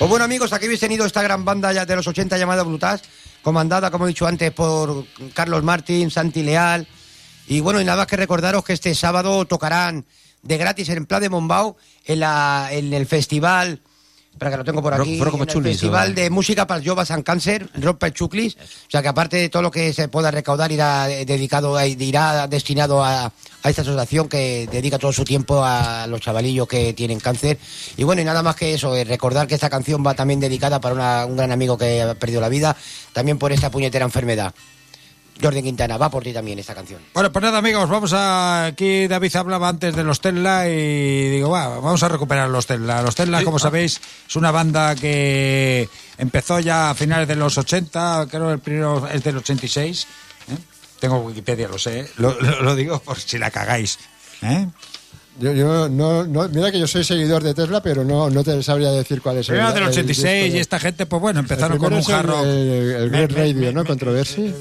Pues bueno, amigos, aquí habéis tenido esta gran banda ya de los 80 llamada Brutas, comandada, como he dicho antes, por Carlos Martín, Santi Leal. Y bueno, y nada más que recordaros que este sábado tocarán de gratis en Pla de Mombau en el festival, para que lo tengo por aquí, en el festival de música para Joves amb Càncer, Rock per Xuclis. O sea que aparte de todo lo que se pueda recaudar irá destinado a esta asociación que dedica todo su tiempo a los chavalillos que tienen cáncer. Y bueno, y nada más que eso, recordar que esta canción va también dedicada para un gran amigo que ha perdido la vida, también por esta puñetera enfermedad. Jordi Quintana, va por ti también esta canción.
Bueno, pues nada, amigos, vamos aquí David hablaba antes de los Tesla y digo, vamos a recuperar los Tesla. Los Tesla, como sabéis, es una banda que empezó ya a finales de los 80, creo el primero es del 86. Tengo Wikipedia, lo sé, lo digo por si la cagáis.
Yo no, mira que yo soy seguidor de Tesla, pero no te sabría decir cuál es el.
Era del 86 y esta gente, pues bueno, empezaron con un hard rock.
El Great Radio, ¿no? Controversy.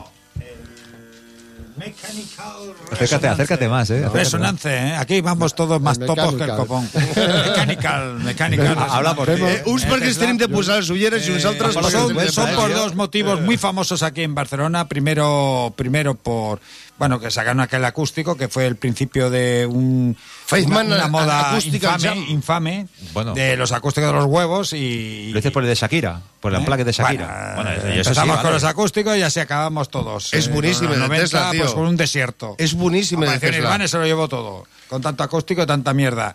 Acércate más,
Resonance, aquí vamos todos más topos que el copón. Mechanical.
Habla por ti. Uns perquè es tenim de posar les ulleres i uns altres...
Son por dos motivos muy famosos aquí en Barcelona. Primero por... Bueno, que sacaron aquel acústico, que fue el principio de una moda infame
bueno,
de los acústicos de los huevos y...
Lo dices por el de Shakira, por el emplaque de Shakira.
Bueno, empezamos con los acústicos y así acabamos todos.
Es buenísimo el 90,
Tesla,
tío.
Pues con un desierto.
Es buenísimo el Tesla.
Nirvana se lo llevó todo, con tanto acústico y tanta mierda.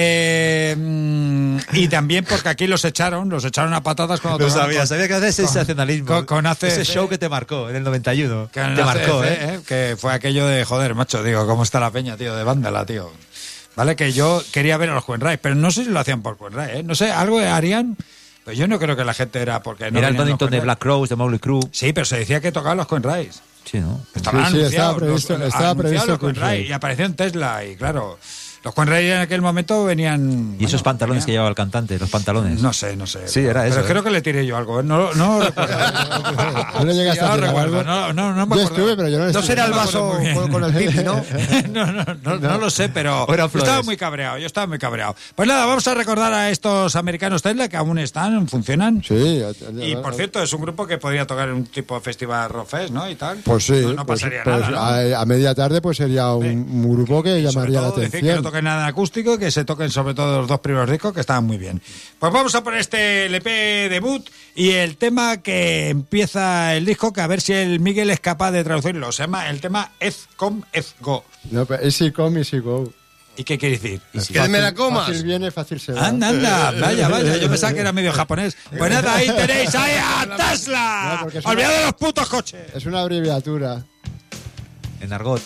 Y también porque aquí los echaron a patadas cuando
lo sabía que haces sensacionalismo. Ese show que te marcó en el 91.
Te marcó, que fue aquello de, joder, macho, digo, ¿cómo está la peña, tío, de vándala, tío? Vale, que yo quería ver a los Queen Rise, pero no sé si lo hacían por Queen Rise, no sé, algo harían, pero yo no creo que la gente era porque no.
Mira el Donington de Black Crowes, de Motley Crue.
Sí, pero se decía que tocaban los Queen Rise.
Sí, ¿no?
Estaban anunciados,
estaba previsto
los Queen Rise, y apareció en Tesla, y claro... Los Queen Rise en aquel momento venían...
¿Y esos pantalones que llevaba el cantante? ¿Los pantalones?
No sé.
Sí, era eso.
Pero creo que le tiré yo algo. No recuerdo.
¿No le llegaste a tirar algo?
No me acuerdo.
Yo estuve, pero yo no estuve.
No será el vaso con el pipi, ¿no?
No lo sé, pero yo estaba muy cabreado. Pues nada, vamos a recordar a estos americanos Tesla que aún funcionan.
Sí.
Y por cierto, es un grupo que podría tocar en un tipo de festival Rock Fest, ¿no? Y tal.
Pues sí.
No pasaría nada, ¿no?
A media tarde pues sería un grupo que llamaría la atención.
Decir que no toquen nada en acústico, que se toquen sobre todo los dos primeros discos, que estaban muy bien. Pues vamos a poner este LP debut y el tema que empieza el disco, que a ver si el Miguel es capaz de traducirlo. Se llama el tema Ez Come, Ez Go.
No, pero Easy Come, Easy Go.
¿Y qué quiere decir?
Que me la comas.
Fácil viene, fácil se va.
Anda, vaya, yo pensaba que era medio japonés. Pues nada, ahí tenéis a Tesla. Olvidad de los putos coches.
Es una abreviatura.
En argot.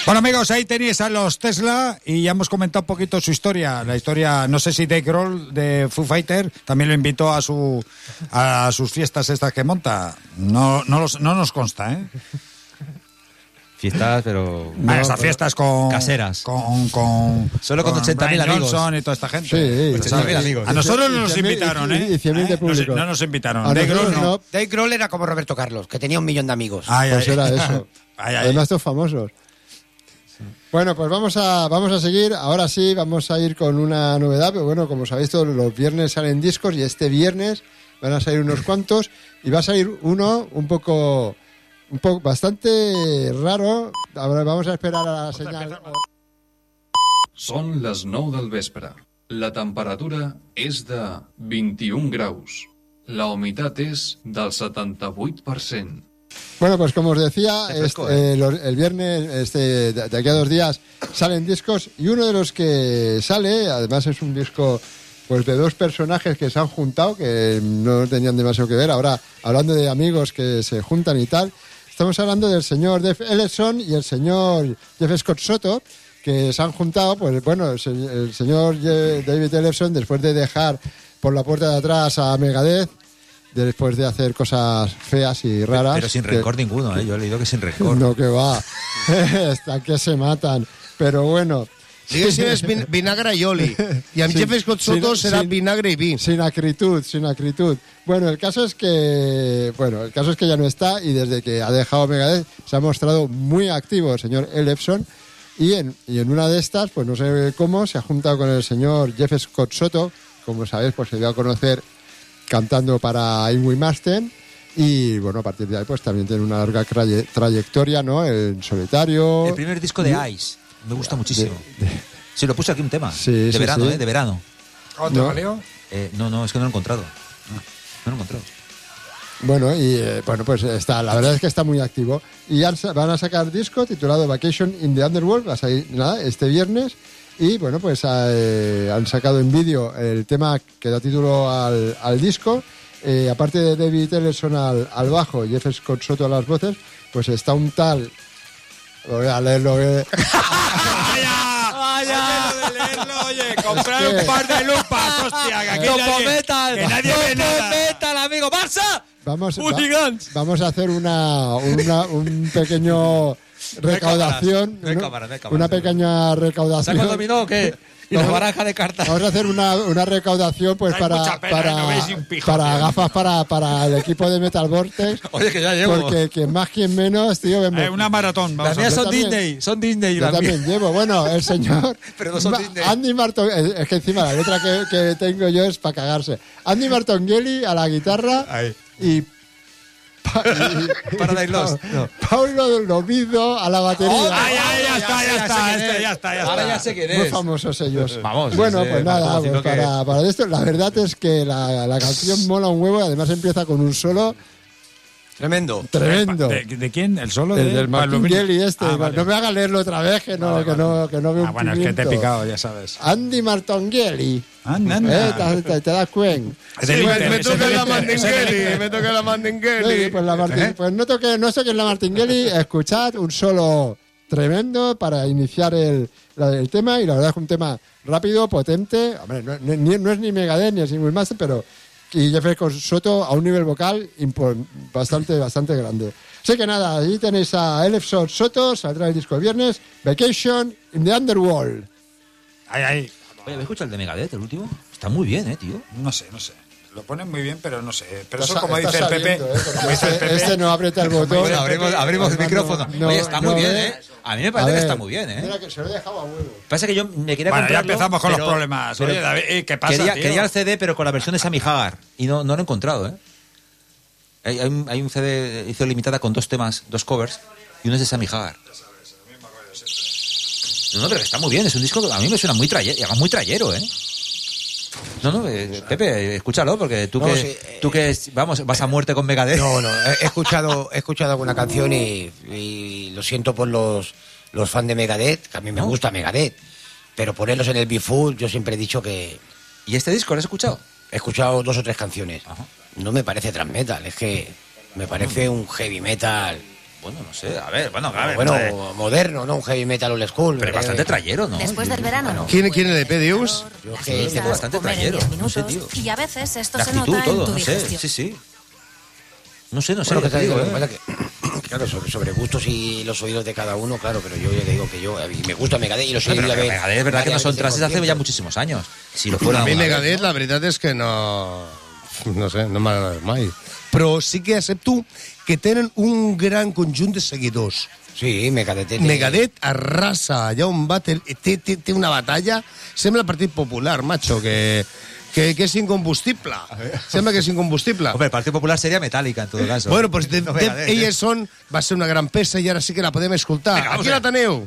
Bueno, amigos, ahí tenéis a los Tesla y ya hemos comentado un poquito su historia. La historia, no sé si Dave Grohl de Foo Fighter también lo invitó a sus fiestas estas que monta. No nos consta, ¿eh?
Fiestas, pero...
Esas fiestas con...
Caseras. Solo con 80.000
Brian
amigos.
Johnson y toda esta gente.
Sí,
80.000 amigos.
A nosotros no nos invitaron, ¿eh?
Y 100.000 de público.
No nos invitaron.
A
Dave Grohl
nosotros
no.
no.
Dave Grohl era como Roberto Carlos, que tenía 1 millón de amigos.
Pues era eso.
Ay.
Además, estos famosos. Bueno, pues vamos a seguir. Ahora sí, vamos a ir con una novedad. Pero bueno, como sabéis, todos los viernes salen discos y este viernes van a salir unos cuantos. Y va a salir uno un poco bastante raro. Ahora vamos a esperar a la señal.
Són les 9 del vespre. La temperatura és de 21 graus. La humitat és del 78%.
Bueno, pues como os decía,
fresco,
el viernes, de aquí a 2 días, salen discos y uno de los que sale, además es un disco pues de 2 personajes que se han juntado, que no tenían demasiado que ver. Ahora, hablando de amigos que se juntan y tal, estamos hablando del señor Def Ellefson y el señor Jeff Scott Soto, que se han juntado. Pues bueno, el señor David Ellefson, después de dejar por la puerta de atrás a Megadeth, después de hacer cosas feas y raras.
Pero sin rencor ninguno, ¿eh? Yo he leído que sin rencor.
No, que va. Hasta que se matan. Pero bueno.
Diguéssim, és vinagre i oli. I amb Jeff Scott Soto serà vinagre i vi.
Sin acritud. Bueno, el caso es que ya no está, y desde que ha dejado Megadeth se ha mostrado muy activo el señor Ellefson, y en una de estas, pues no sé cómo, se ha juntado con el señor Jeff Scott Soto. Como sabéis, pues se dio a conocer cantando para Ingrid Masten, y bueno, a partir de ahí pues también tiene una larga trayectoria, ¿no? En solitario.
El primer disco de Ice me gusta muchísimo. Sí, lo puse aquí un tema.
Sí,
de
sí,
verano,
sí.
De verano.
¿Cómo te valió?
No, es que no lo he encontrado. No lo he encontrado.
Bueno, y bueno, pues está, la verdad es que está muy activo. Y van a sacar disco titulado Vacation in the Underworld, va a salir este viernes. Y bueno, pues han sacado en vídeo el tema que da título al disco. Aparte de David Ellefson al bajo y Jeff Scott Soto a las voces, pues está un tal... Lo voy a leer,
¡Vaya! Oye, lo de leerlo, oye, comprar un par de lupas, hostia, que aquí
Metal,
nadie ve nada.
Metal, amigo. ¡Barça!
Vamos a hacer un pequeño recaudación.
No hay cámaras.
Una pequeña recaudación.
¿Saca el dominó o qué? Y la baraja de cartas.
Vamos a hacer una recaudación pues
Hay mucha pena, no veis un pijo,
para
tío.
gafas para el equipo de Metal Vortex.
Oye, que ya llevo.
Porque quien más, quien menos, tío.
Una maratón,
Las
vamos a
mías
hacer.
son Disney. Son Disney.
Yo también llevo. Bueno, el señor
Pero no son Disney.
Andy Marton, es que encima la letra que tengo yo es para cagarse. Andy Martonghelli a la guitarra y
Paradise Lost. No.
Paulo Lovido a la batería.
Ya está.
Ahora ya sé quién
Muy
es.
famosos ellos.
Vamos,
bueno,
ese
pues nada,
conocido
pues para esto, la verdad es que la canción mola un huevo, y además empieza con un solo
Tremendo.
tremendo.
¿De quién? ¿El solo?
El del Martonghelli este.
Vale.
No me haga leerlo otra vez, que no veo un
Bueno, es que te he
pimiento.
picado, ya sabes.
Andy Martonghelli.
Anda.
¿Te das cuenta?
Es del Inter,
Me
es del
toca la
Inter, es del
Mandingueli,
Inter.
me toca la Mandingueli.
Sí, pues pues no toquen la Martonghelli, escuchad un solo tremendo para iniciar el tema, y la verdad es un tema rápido, potente. Hombre, no es ni Megadeth ni es Ingrid Masten, pero y Jeff Scott Soto a un nivel vocal bastante grande. Así que nada, ahí tenéis a Ellefson Soto, saldrá el disco el viernes, Vacation in the Underworld.
Ahí.
Oye, ¿me escucha el de Megadeth, el último? Está muy bien, tío.
No sé. Lo ponen muy bien, pero no sé. Pero
Está
eso, como dice el
saliendo,
Pepe,
porque
como dice el Pepe,
este no aprieta el botón.
Bueno, abrimos el micrófono.
No,
Oye, está muy bien,
ve.
A mí me parece que está muy bien,
Mira que se lo he dejado a huevo.
Pasa que yo me quería
Bueno, ya
comprarlo,
empezamos con
pero-
los problemas.
pero
Oye, David, ¿qué pasa, tío?
quería el CD, pero con la versión de Sammy Hagar. Y no lo he encontrado, Hay un CD, hizo limitada con 2 temas, 2 covers, y uno es de Sammy Hagar. No, pero está muy bien, es un disco que a mí me suena muy trayero, No, Pepe, escúchalo, porque tú vas a muerte con Megadeth.
No, he escuchado alguna canción y lo siento por los fans de Megadeth, que a mí me gusta Megadeth, pero ponerlos en el Be-Full, yo siempre he dicho que...
¿Y este disco lo has escuchado?
He escuchado 2 o 3 canciones.
Ajá.
No me parece thrash metal, es que me parece un heavy metal
Bueno, no sé, a ver, bueno,
moderno, ¿no? Un heavy metal old school.
Pero bastante trayero, ¿no?
Después del verano, ¿no?
¿Quién el EP, Dios?
Bastante trayero, no sé, tío.
Y a veces esto
La
se
actitud,
nota
todo,
en tu
no sé,
digestión.
sí. No sé,
Bueno,
ya te digo,
lo que pasa que, claro, sobre gustos y los oídos de cada uno, claro, pero yo ya te digo que yo, a mí me gusta Megadeth y los
Pero
oídos
Megadeth es verdad que no son trases hace ya muchísimos años. Si lo fuera
A mi
alguna vez,
Megadeth, la veritat és que no sé, no m'ha agradat mai. Però sí que accepto que tenen un gran conjunt de seguidors.
Sí, Megadeth.
Megadeth arrasa allà on va, té una batalla, sembla el Partit Popular, macho, que és incombustible. Sembla que és incombustible.
Hombre, el Partido Popular sería Metallica en todo caso.
Bueno, pues
No Megadeth,
elles són, va ser una gran peça i ara sí que la podem escoltar.
Venga,
Aquí la teniu.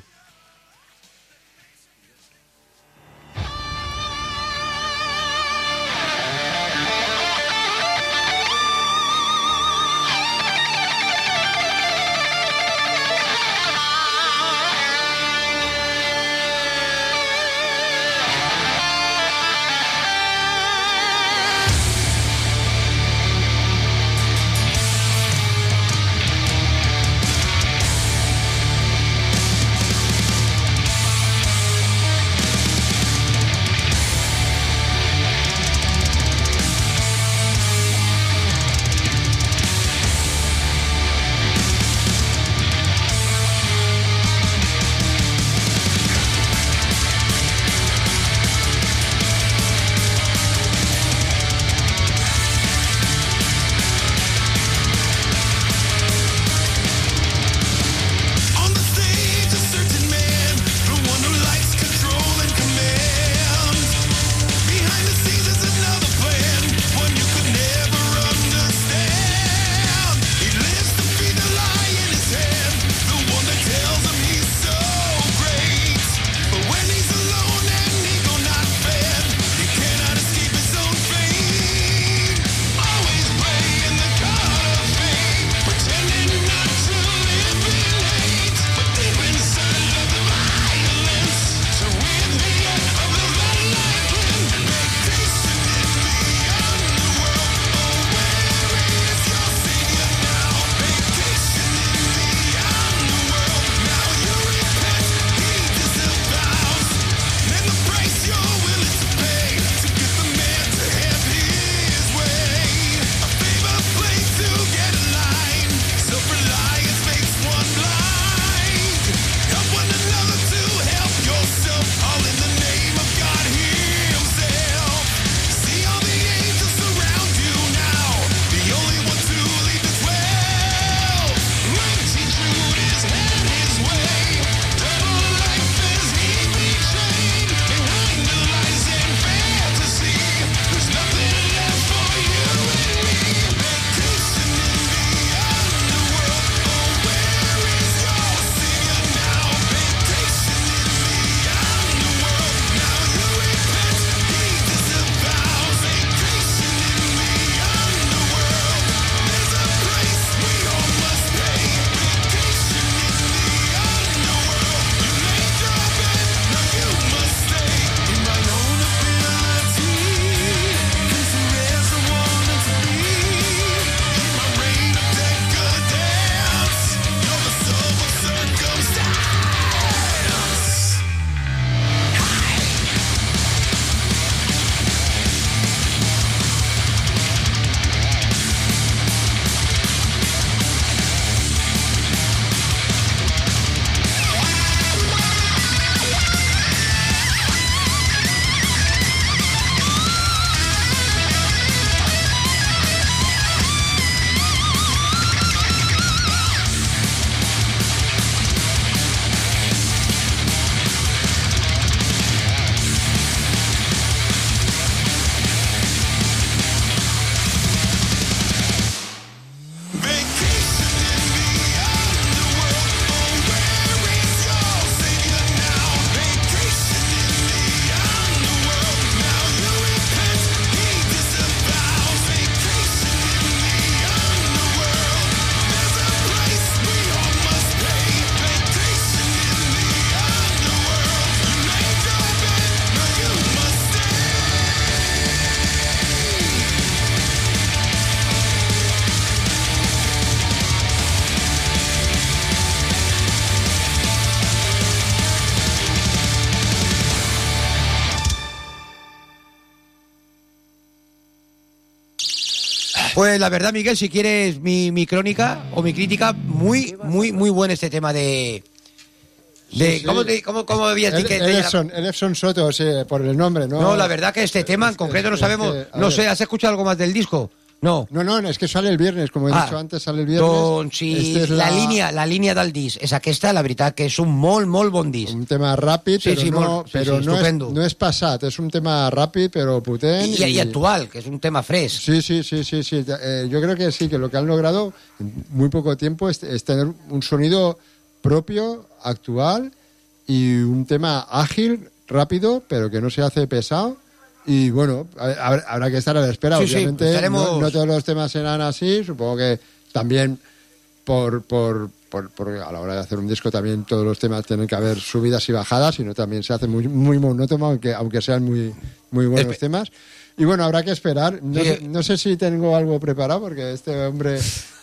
Pues la verdad, Miguel, si quieres mi crónica o mi crítica, muy bueno este tema de...
Sí.
¿Cómo habías dicho que
El Epson Soto, sí, por el nombre, ¿no?
No, la verdad que este tema en concreto no sabemos... No sé, ¿has escuchado algo más del disco? No.
No, es que sale el viernes, como he dicho antes, sale el viernes.
Doncs
es
la línia del disc és aquesta, la veritat que és un molt bon disc.
Un tema ràpid, però
estupendo.
no és passat, és un tema ràpid, però potent.
Y actual, que es un tema fresh.
Sí. Yo creo que sí, que lo que han logrado en muy poco tiempo es tener un sonido propio, actual, y un tema ágil, rápido, pero que no se hace pesado. Y bueno, habrá que estar a la espera.
Sí,
obviamente
estaremos...
no todos los temas serán así. Supongo que también por a la hora de hacer un disco también todos los temas tienen que haber subidas y bajadas, sino también se hace muy monótono, aunque sean muy buenos temas. Y bueno, habrá que esperar. No sé si tengo algo preparado, porque este hombre...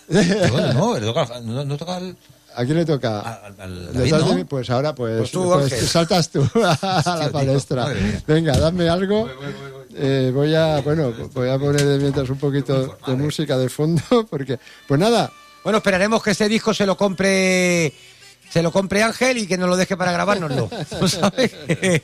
No toca el...
¿A quién le toca?
Al David, ¿no?
Pues ahora pues saltas tú a la palestra. Venga, dame algo. Voy a poner de mientras un poquito de música de fondo, porque pues nada.
Bueno, esperaremos que este disco se lo compre Ángel y que nos lo deje para grabárnoslo. ¿Sabes?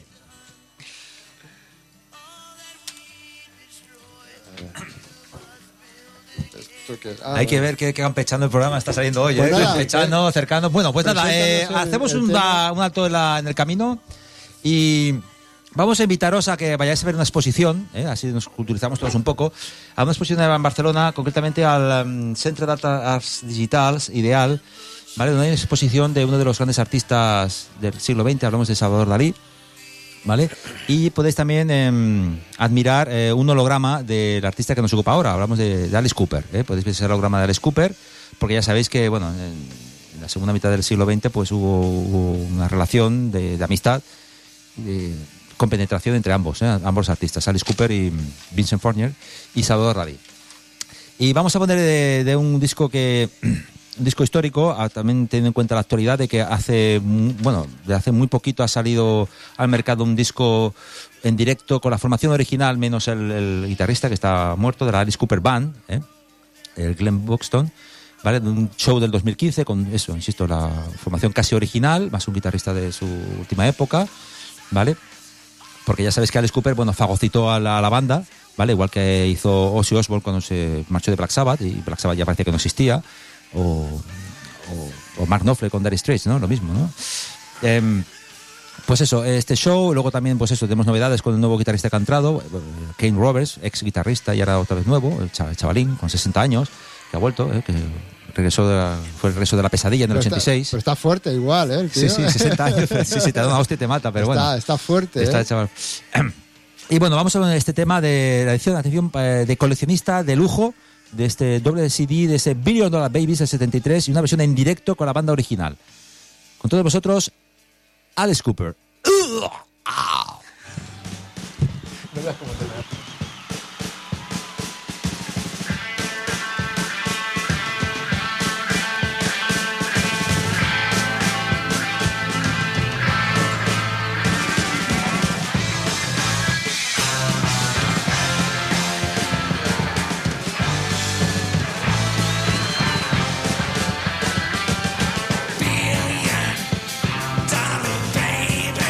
Hay que ver qué campechando el programa está saliendo hoy,
pues
campechando, cercano. Bueno, pues nada, hacemos un alto en el camino y vamos a invitaros a que vayáis a ver una exposición, así nos culturizamos todos un poco, a una exposición en Barcelona, concretamente al Centre d'Art Arts Digitals Ideal, ¿vale? Donde hay una exposición de uno de los grandes artistas del siglo XX, hablamos de Salvador Dalí, ¿vale? Y podéis también admirar un holograma del artista que nos ocupa ahora. Hablamos de Alice Cooper, podéis ver ese holograma de Alice Cooper, porque ya sabéis que, bueno, en la segunda mitad del siglo XX pues hubo una relación de amistad con penetración entre ambos artistas, Alice Cooper y Vincent Fournier y Salvador Dalí. Y vamos a poner de un disco un disco histórico, también teniendo en cuenta la actualidad de que hace muy poquito ha salido al mercado un disco en directo con la formación original, menos el guitarrista que está muerto, de la Alice Cooper Band, el Glenn Buxton, ¿vale? De un show del 2015 con eso, insisto, la formación casi original, más un guitarrista de su última época, ¿vale? Porque ya sabéis que Alice Cooper, fagocitó a la banda, ¿vale? Igual que hizo Ozzy Osbourne cuando se marchó de Black Sabbath, y Black Sabbath ya parecía que no existía. O Mark Knopfler con Dire Straits, ¿no? Lo mismo, ¿no? Pues eso, este show, luego también, pues eso, tenemos novedades con el nuevo guitarrista que ha entrado, Kane Roberts, ex guitarrista y ahora otra vez nuevo, el chavalín con 60 años, que ha vuelto, que fue el regreso de la pesadilla en el 86.
Pero está fuerte igual, el tío.
Sí, 60 años, sí, te da una hostia y te mata, pero
está fuerte.
Está el chaval. Y bueno, vamos a ver este tema de la edición de coleccionista de lujo, de este doble CD, de ese Billion Dollar Babies del 73 y una versión en directo con la banda original. Con todos vosotros, Alice Cooper.
$1 billion, baby.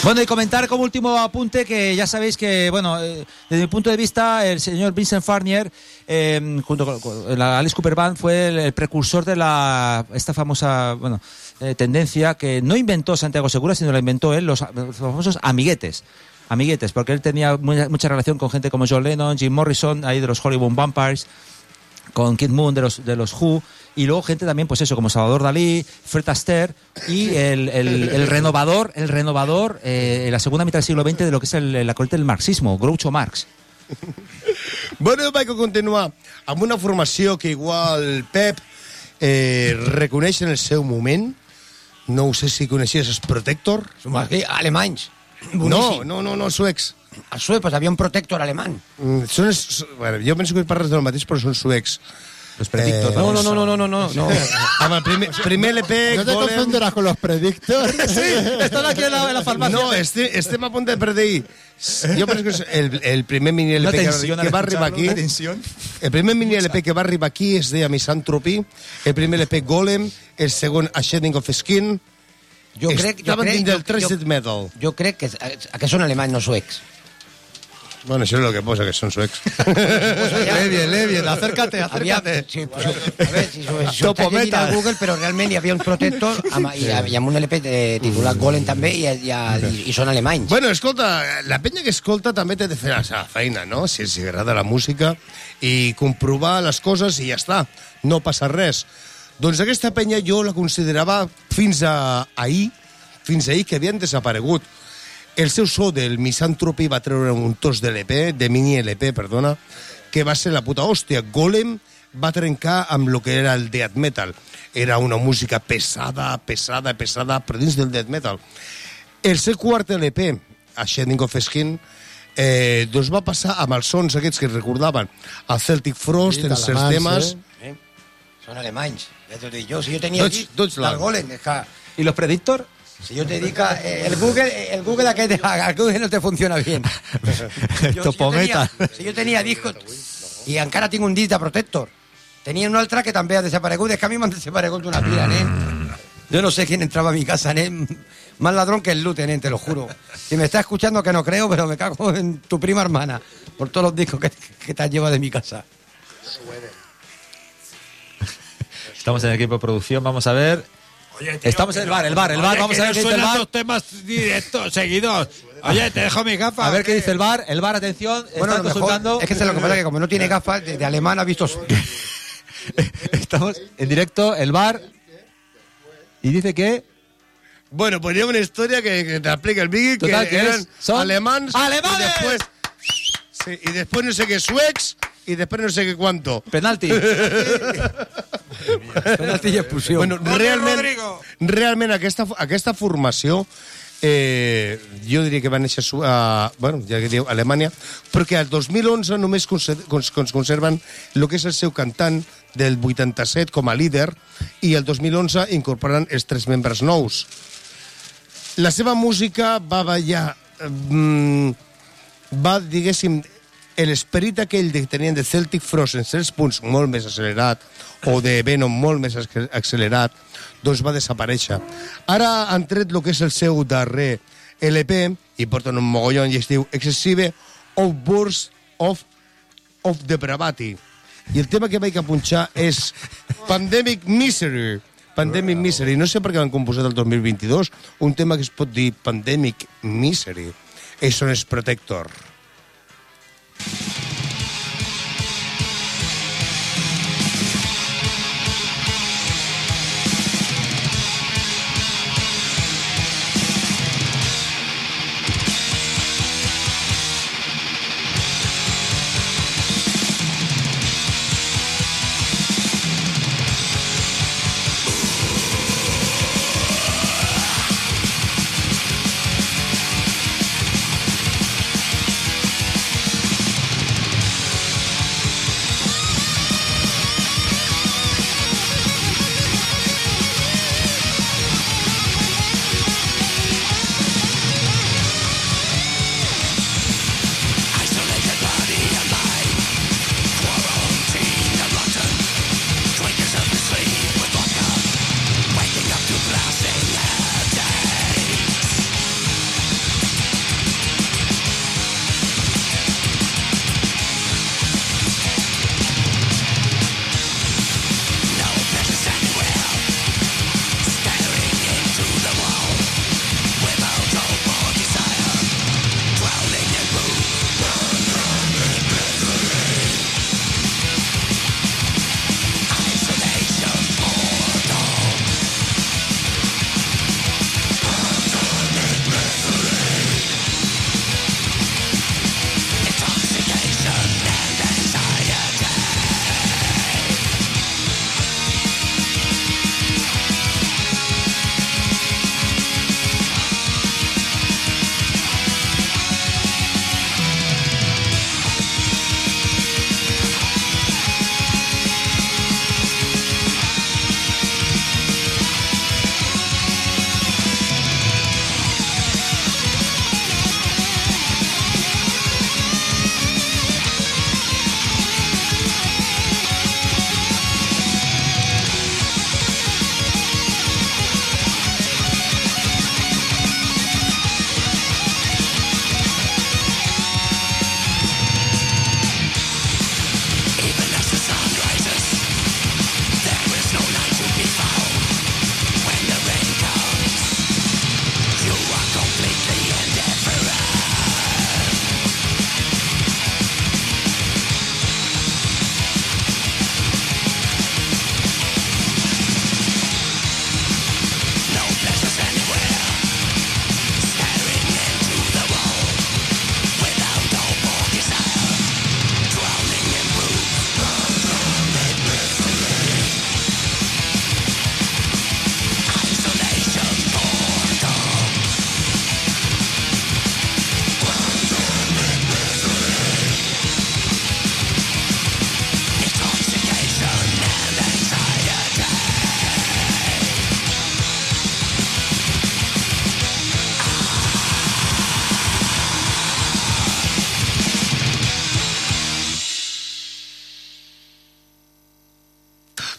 Bueno, y comentar como último apunte que ya sabéis que, bueno, desde mi punto de vista, el señor Vincent Farnier, junto con la Alice Cooper Band, fue el precursor de esta famosa, tendencia que no inventó Santiago Segura, sino la inventó él, los famosos amiguetes, porque él tenía mucha relación con gente como John Lennon, Jim Morrison, ahí de los Hollywood Vampires, con Kid Moon de los Who, y luego gente también, pues eso, como Salvador Dalí, Fred Astaire, y el renovador en la segunda mitad del siglo XX de lo que es la corriente del marxismo, Groucho Marx.
Bueno, vaig a continuar amb una formació que igual Pep reconeix en el seu moment. No sé si coneixies els Protector.
Alemanys.
No, suecs.
Els suecs, pues había un Protector alemán.
Bueno, jo penso que parles del mateix, però són suecs.
Los Predictor.
No.
Amb el primer LP...
No te confundiràs con los Predictor.
Sí, están aquí en la farmacia.
No, estem a punt de predir. Jo penso que és el primer mini LP que va arribar aquí. El primer mini LP que va arribar aquí es deia Misanthropy. El primer LP Golem. El segon A Shedding of Skin. Estaven dins del Thrashed Metal.
Jo crec que són alemanys, no suecs.
Bueno, eso es lo que pasa, que son suecs.
Levien, acércate.
Sí, pues, a ver, si Topo Metal. Google, pero realmente había un Protector i amb un LP titulat Golem també i són alemanys.
Bueno, escolta, la penya que escolta també té de fer la feina, no? Si els agrada la música i comprovar les coses i ja està, no passa res. Doncs aquesta penya jo la considerava fins ahir que havien desaparegut. El seu so del Misanthropy va treure un tos de l'EP, de mini LP, perdona, que va ser la puta hòstia. Golem va trencar amb el que era el death metal. Era una música pesada, però dins del death metal. El seu quart LP, A Shedding of Skin, doncs va passar amb els sons aquests que recordaven a Celtic Frost, en certs temes...
Són alemanys, ja t'ho dic jo. Si jo tenia aquí el Golem...
¿Y los Predictor?
Si yo te dedica el Google aquel el Google no te funciona bien. Si yo tenía discos y encara tinc un disc de Protector. Tenía un altra que també ha desaparegut, és que a mi m'han desaparegut una pila, Yo no sé quién entraba a mi casa, más ladrón que el loot, te lo juro. Si me está escuchando, que no creo, pero me cago en tu prima hermana por todos los discos que te has llevado de mi casa.
Estamos en el equipo de producción, vamos a ver. Oye, tío, estamos en el bar, vamos a ver qué dice el bar.
Dos temas directos, seguidos. Oye, te dejo mi gafas.
A ver qué dice el bar, atención,
bueno,
están consultando.
Es que lo que pasa es que como no tiene gafas, de alemán ha visto...
Estamos en directo, el bar, y dice que...
Bueno, pues lleva una historia que te explica el Biggie, que eran alemans.
¡Alemanes!
Y después no sé qué suecs, y después no sé qué cuánto.
Penalti.
Penalti i expulsió.
Bueno, realment aquesta formació jo diria que va néixer ja que diu Alemanya, perquè al 2011 només conserven el que és el seu cantant del 87 com a líder, i el 2011 incorporen els 3 membres nous. La seva música va ballar diguéssim, l'esperit aquell que tenien de Celtic Frost en certs punts molt més accelerat, o de Venom molt més accelerat, doncs va desaparèixer. Ara han tret el que és el seu darrer LP, i porten un mogollon, i es diu Excessive Outbursts of Depravity. I el tema que vaig a punxar és Pandemic Misery. Pandemic Misery. No sé per què l'han composat el 2022, un tema que es pot dir Pandemic Misery. Ells són els Protector.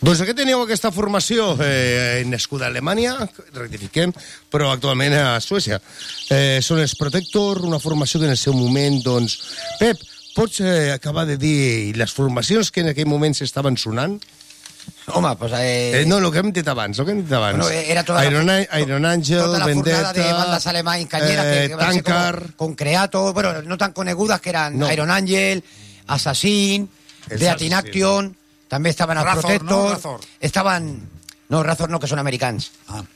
Doncs aquest teníeu aquesta formació nascuda a Alemanya, rectifiquem, però actualment a Suècia. Són els Protector, una formació que en el seu moment, doncs... Pep, pots acabar de dir les formacions que en aquell moment s'estaven sonant?
Home, pues...
no, el que hem dit abans,
Bueno, era toda
Iron Angel,
tota la
Vendetta...
fornada de bandas alemanas cañeras que van a ser
Tankard...
con Creator, bueno, no tan conegudas, que eran Iron Angel, Assassin, Death in Action, també estaven els Protector... Estaven... No, Razor no, que són americans.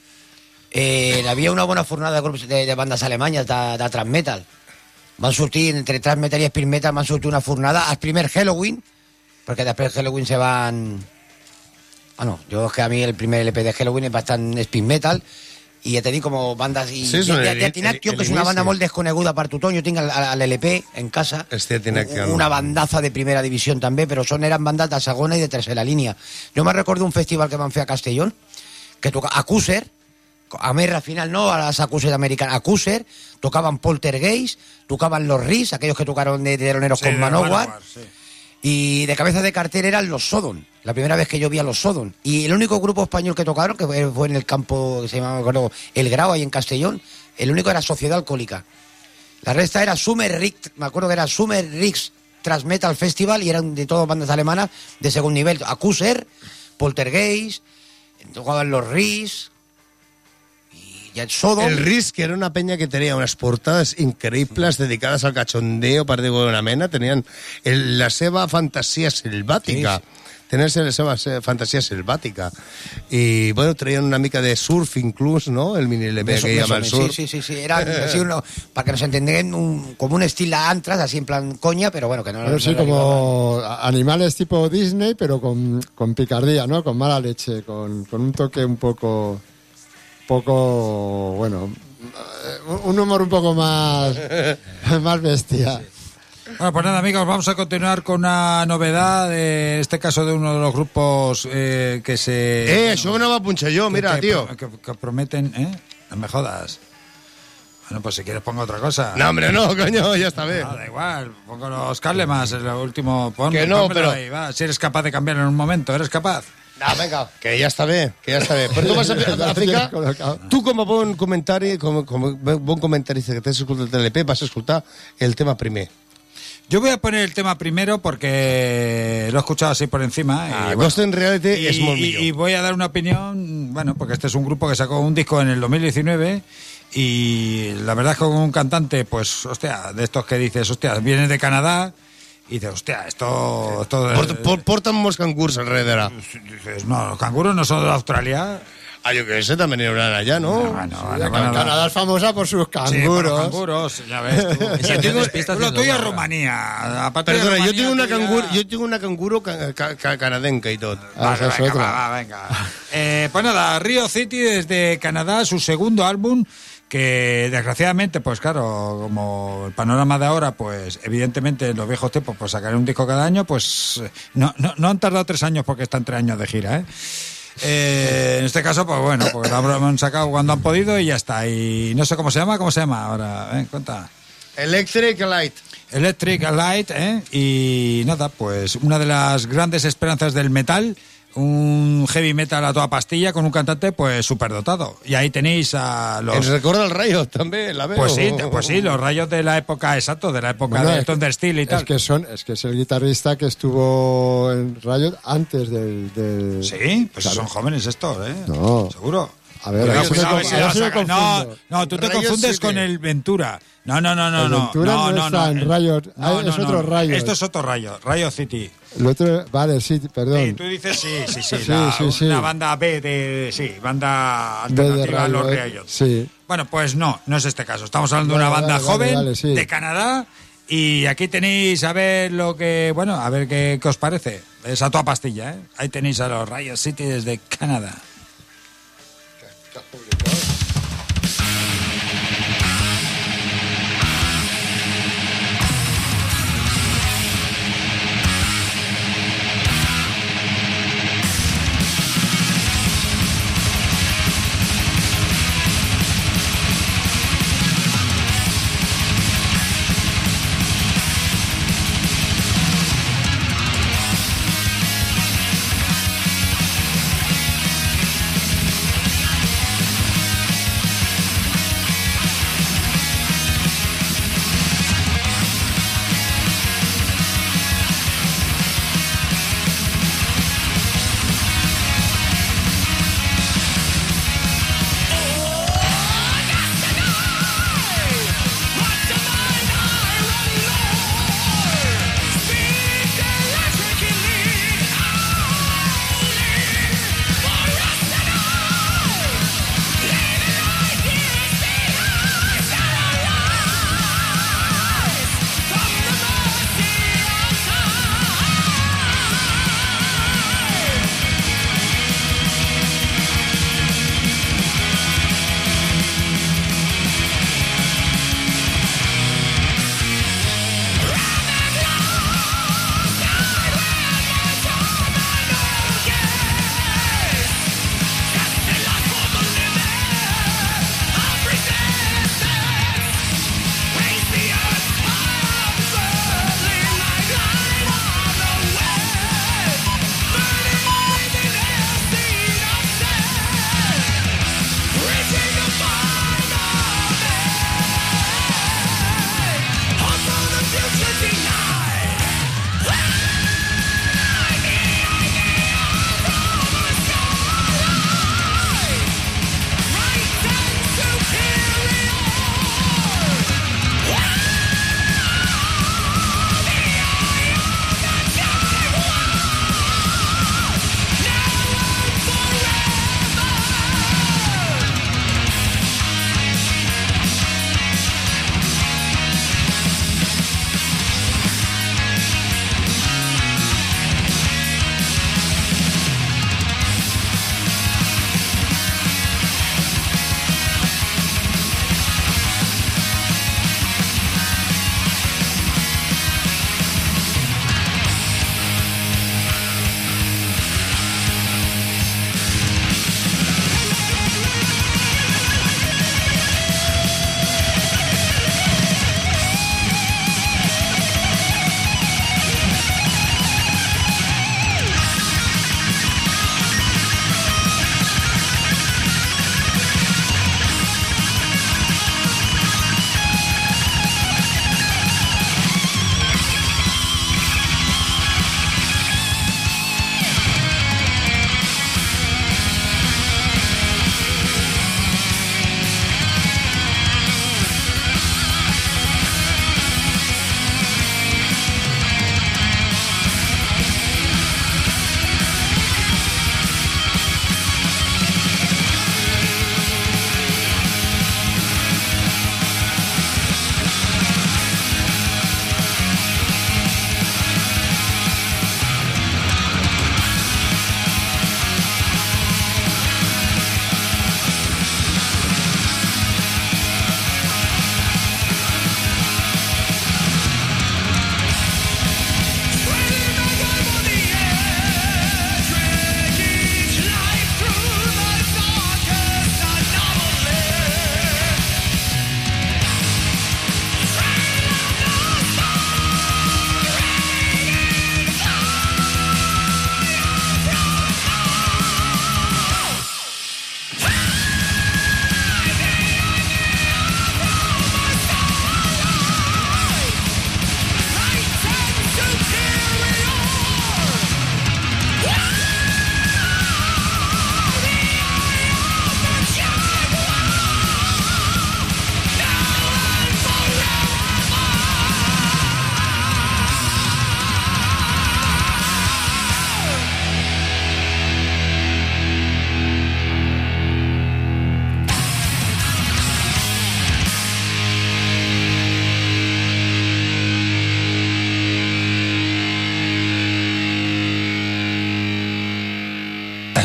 Havia una bona fornada de grups de bandes alemanyes de thrash metal. Van sortir, entre thrash metal i speed metal, van sortir una fornada, el primer Halloween, perquè després Halloween se van... Bueno, yo es que a mí el primer LP de Halloween es bastante speed metal y ya te digo como bandas y
sí,
Death in Action, que es una banda muy desconeguda para tothom. Yo tengo al LP en casa, una bandaza de primera división también, pero eran bandas de segona y de tercera línea. Yo me recuerdo un festival que van a Castellón, que toca Accuser, a Merra final no, a las Accuser americanas, Accuser, tocaban Poltergeist, tocaban los Riz, aquellos que tocaron de teloneros con Manowar, sí. Y de cabeza de cartel eran los Sodom, la primera vez que yo vi a los Sodom. Y el único grupo español que tocaron, que fue en el campo que se llamaba El Grau, ahí en Castellón, el único era Sociedad Alcohólica. La resta era Summer Rick, me acuerdo que era Summer Rick's Thrash Metal Festival, y eran de todas bandas alemanas de segundo nivel. Accuser, Poltergeist, tocaban los Riz, y el Sodom.
El Riz, que era una peña que tenía unas portadas increíbles dedicadas al cachondeo, per dir-ho d'una mena, tenien la seva fantasia selvàtica. Sí. Tenien la seva fantasia selvàtica. I, bueno, traien una mica de surf inclús, ¿no? El mini LP que llama el surf.
Sí. Era así para que nos entendgan, como un estilo Antras, así en plan coña, pero bueno, que no...
Pero sí, como animales tipo Disney, pero con picardía, ¿no? Con mala leche, con un toque un poco, bueno, un humor un poco más bestia. Sí.
Bueno, pues nada, amigos, vamos a continuar con una novedad, en este caso de uno de los grupos que se...
això no va punxar jo, mira, tío.
Que prometen, no me jodas. Bueno, pues si quieres pongo otra cosa.
No, hombre, no, coño, ya está bien.
No, da igual, pongo los Carlemas, el último...
Que no, pero...
Ahí, va. Si eres capaz de cambiar en un momento, ¿eres capaz?
No, venga, que ja està bé, Però tu vas a ficar... Tu, com a bon comentari, com bon comentarista que t'has escoltat el LP, vas a escoltar el tema primer.
Yo voy a poner el tema primero porque lo he escuchado así por encima.
Ghost in Reality es muy millor.
Y voy a dar una opinión, bueno, porque este es un grupo que sacó un disco en el 2019 y la verdad es que con un cantante, pues, hostia, de estos que dices, hostia, viene de Canadá y dices, hostia, esto
Porten molts cangurs alrededor.
Dices, no, los canguros no son de Australia.
Yo que sé, también eran allá, ¿no?
Canadá es famosa por sus canguros.
Sí, por los canguros, ya ves tú. Lo tuyo es Rumanía.
Perdona, yo tengo una canguro canadenca y todo.
Venga. Pues nada, Rio City desde Canadá, su segundo álbum, que desgraciadamente, pues claro, como el panorama de ahora, pues evidentemente en los viejos tiempos, pues sacar un disco cada año, pues no han tardado 3 años porque están 3 años de gira, en este caso, pues bueno, pues lo han sacado cuando han podido y ya está. Y no sé cómo se llama ahora, cuenta.
Electric
Light, y nada, pues una de las grandes esperanzas del metal, un heavy metal a toda pastilla con un cantante pues superdotado. Y ahí tenéis a los...
¿Ens recorda el Rayo también? La veo.
Pues sí, los Rayos de la época, exacto, de la época de Thundersteel y tal.
Es que es el guitarrista que estuvo en Riot antes del...
Sí, pues claro. Son jóvenes estos,
No.
Seguro.
A ver,
no, tú te confundes con el Ventura. No.
Ventura no está en Riot. Es otro Riot.
Esto es otro Riot City.
El otro, vale, sí, perdón.
Sí, tú dices sí. Una banda B banda alternativa a los Riot.
Sí.
Bueno, pues no es este caso. Estamos hablando de una banda joven de Canadá y aquí tenéis a ver qué os parece. Es a toda pastilla, Ahí tenéis a los Riot City desde Canadá.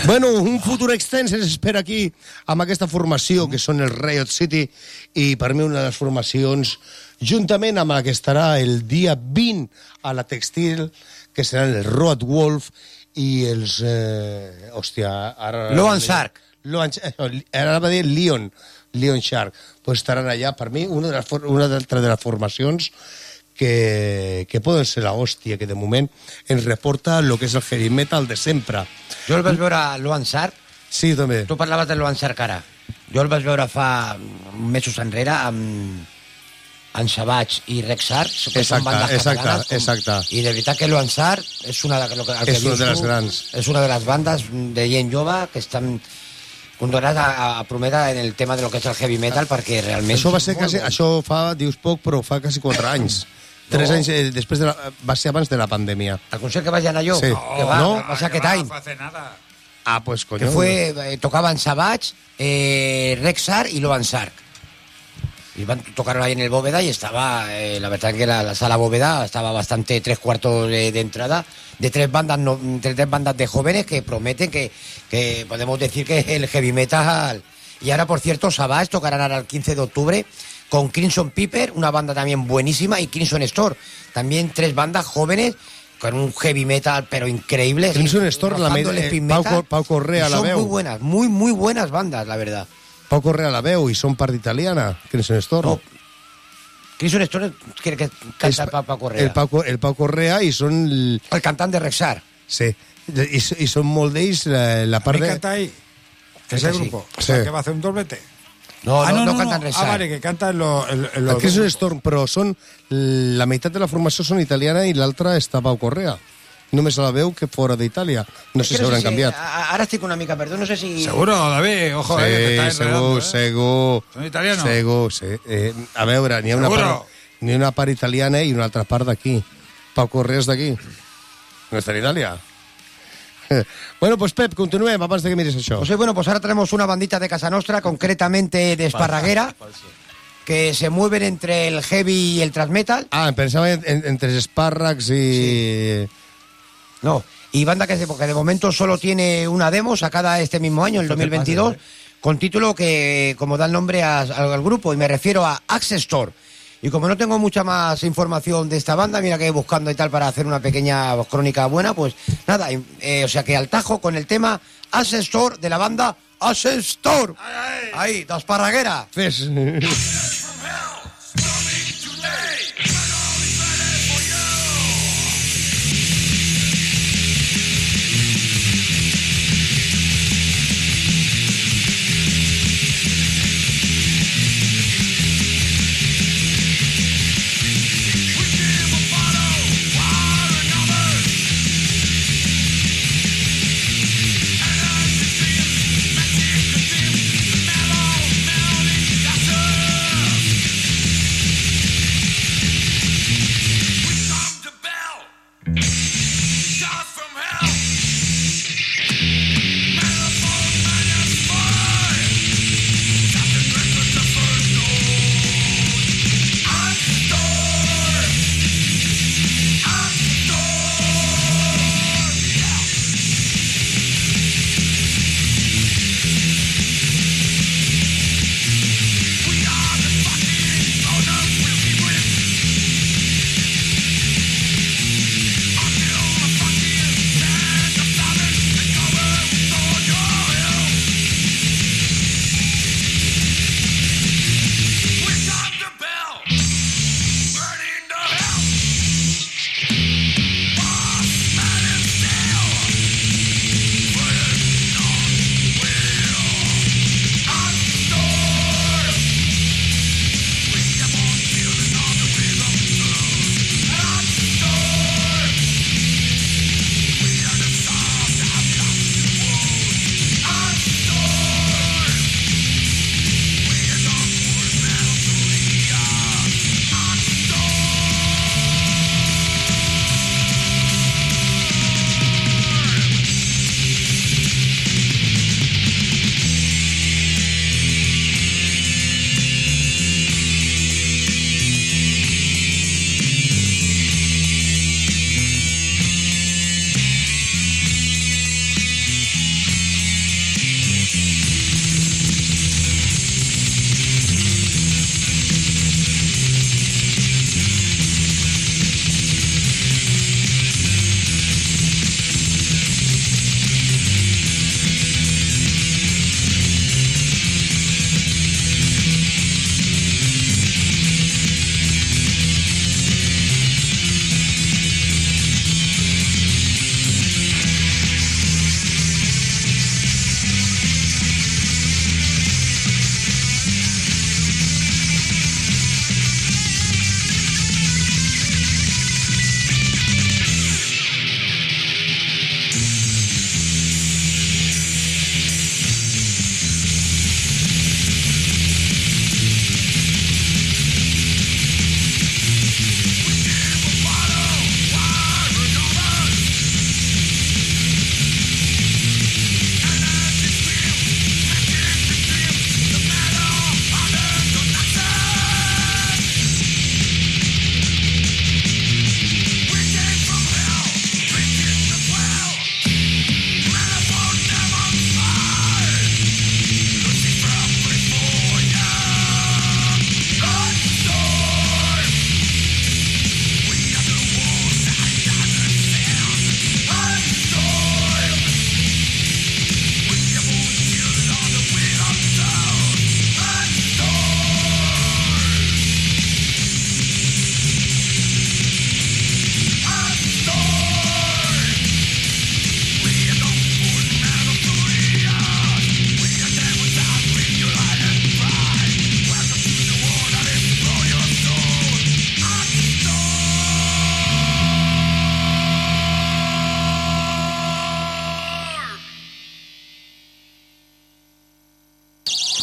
Bueno, un futur extens ens espera aquí amb aquesta formació que són el Riot City i per mi una de les formacions juntament amb la que estarà el dia 20 a la Textil, que seran el Road Wolf i els...
Loan Shark.
Ara va dir Leon Shark. Pues estaran allà, per mi, una altra de les formacions que poden ser la hòstia, que de moment ens reporta el que és el heavy metal de sempre.
Jo el vaig veure a Loan Shark.
Sí, també.
Tu parlaves de Loan Shark ara. Jo el vaig veure fa mesos enrere amb Savage i Rexart, que són bandes catalanes.
Exacte.
I de veritat que Loan Shark és una de
les grans.
És una de les bandes de gent jove que estan condonats a prometre en el tema de lo que és el heavy metal, perquè realment...
Això va ser quasi, això fa, dius poc, però fa quasi 4 anys. 3 anys després va ser abans de la pandèmia.
El concert que vaig anar jo,
sí.
que va ser aquest any.
No hace nada.
Ah, pues coño.
Que tocaban Savage, Rexart y Loan Shark. Y tocaron ahí en el Bóveda y estaba, la verdad que la sala Bóveda estaba bastante 3/4 de entrada, de tres bandas de jóvenes que prometen que podemos decir que es el heavy metal. Y ahora, por cierto, Savage tocarán ahora el 15 de octubre con Crimson Piper, una banda también buenísima, y Crimson Store, también 3 bandas jóvenes con un heavy metal pero increíble.
Crimson Store, Pau Correa la veu.
Son muy buenas, muy buenas bandas, la verdad.
Pau Correa la veu i són part italiana, Crimson Store.
No. Crimson Store que canta Pau Correa.
El Pau Correa i són...
El cantant de Rexart.
Sí, i són molt d'ells la part de...
canta ahí, ese grupo,
sí.
O sea, que va a hacer un doblete.
No cantan Rexart.
Vale, que cantan los...
El Crimson Store, però són... La meitat de la formació són italiana i l'altra està Pau Correa. Només la veu que fora d'Itàlia. No sé si hauran canviat.
Ara estic una mica perdut, no sé si...
Seguro, David, ojo,
sí,
que te está enredando,
segur.
Són italianos?
Segur, sí. A veure, n'hi ha una part italiana i una altra part d'aquí. Pau Correa és d'aquí. No està en Itàlia. Bueno, pues Pep, continuem abans de que miris això.
Pues bueno, pues ahora tenemos una bandita de casa nostra, concretamente de Esparraguera, que se mueven entre el heavy y el thrash metal.
Ah, pensaba entre espárrags y...
Sí. No, y banda que de momento solo tiene una demo sacada este mismo año, el 2022, con título que, como da el nombre al grupo, y me refiero a Access Store. Y como no tengo mucha más información de esta banda, mira que buscando y tal para hacer una pequeña crónica buena, pues nada, o sea que al tajo con el tema Access Store de la banda Access Store. Ahí, de Esparraguera.
Fes.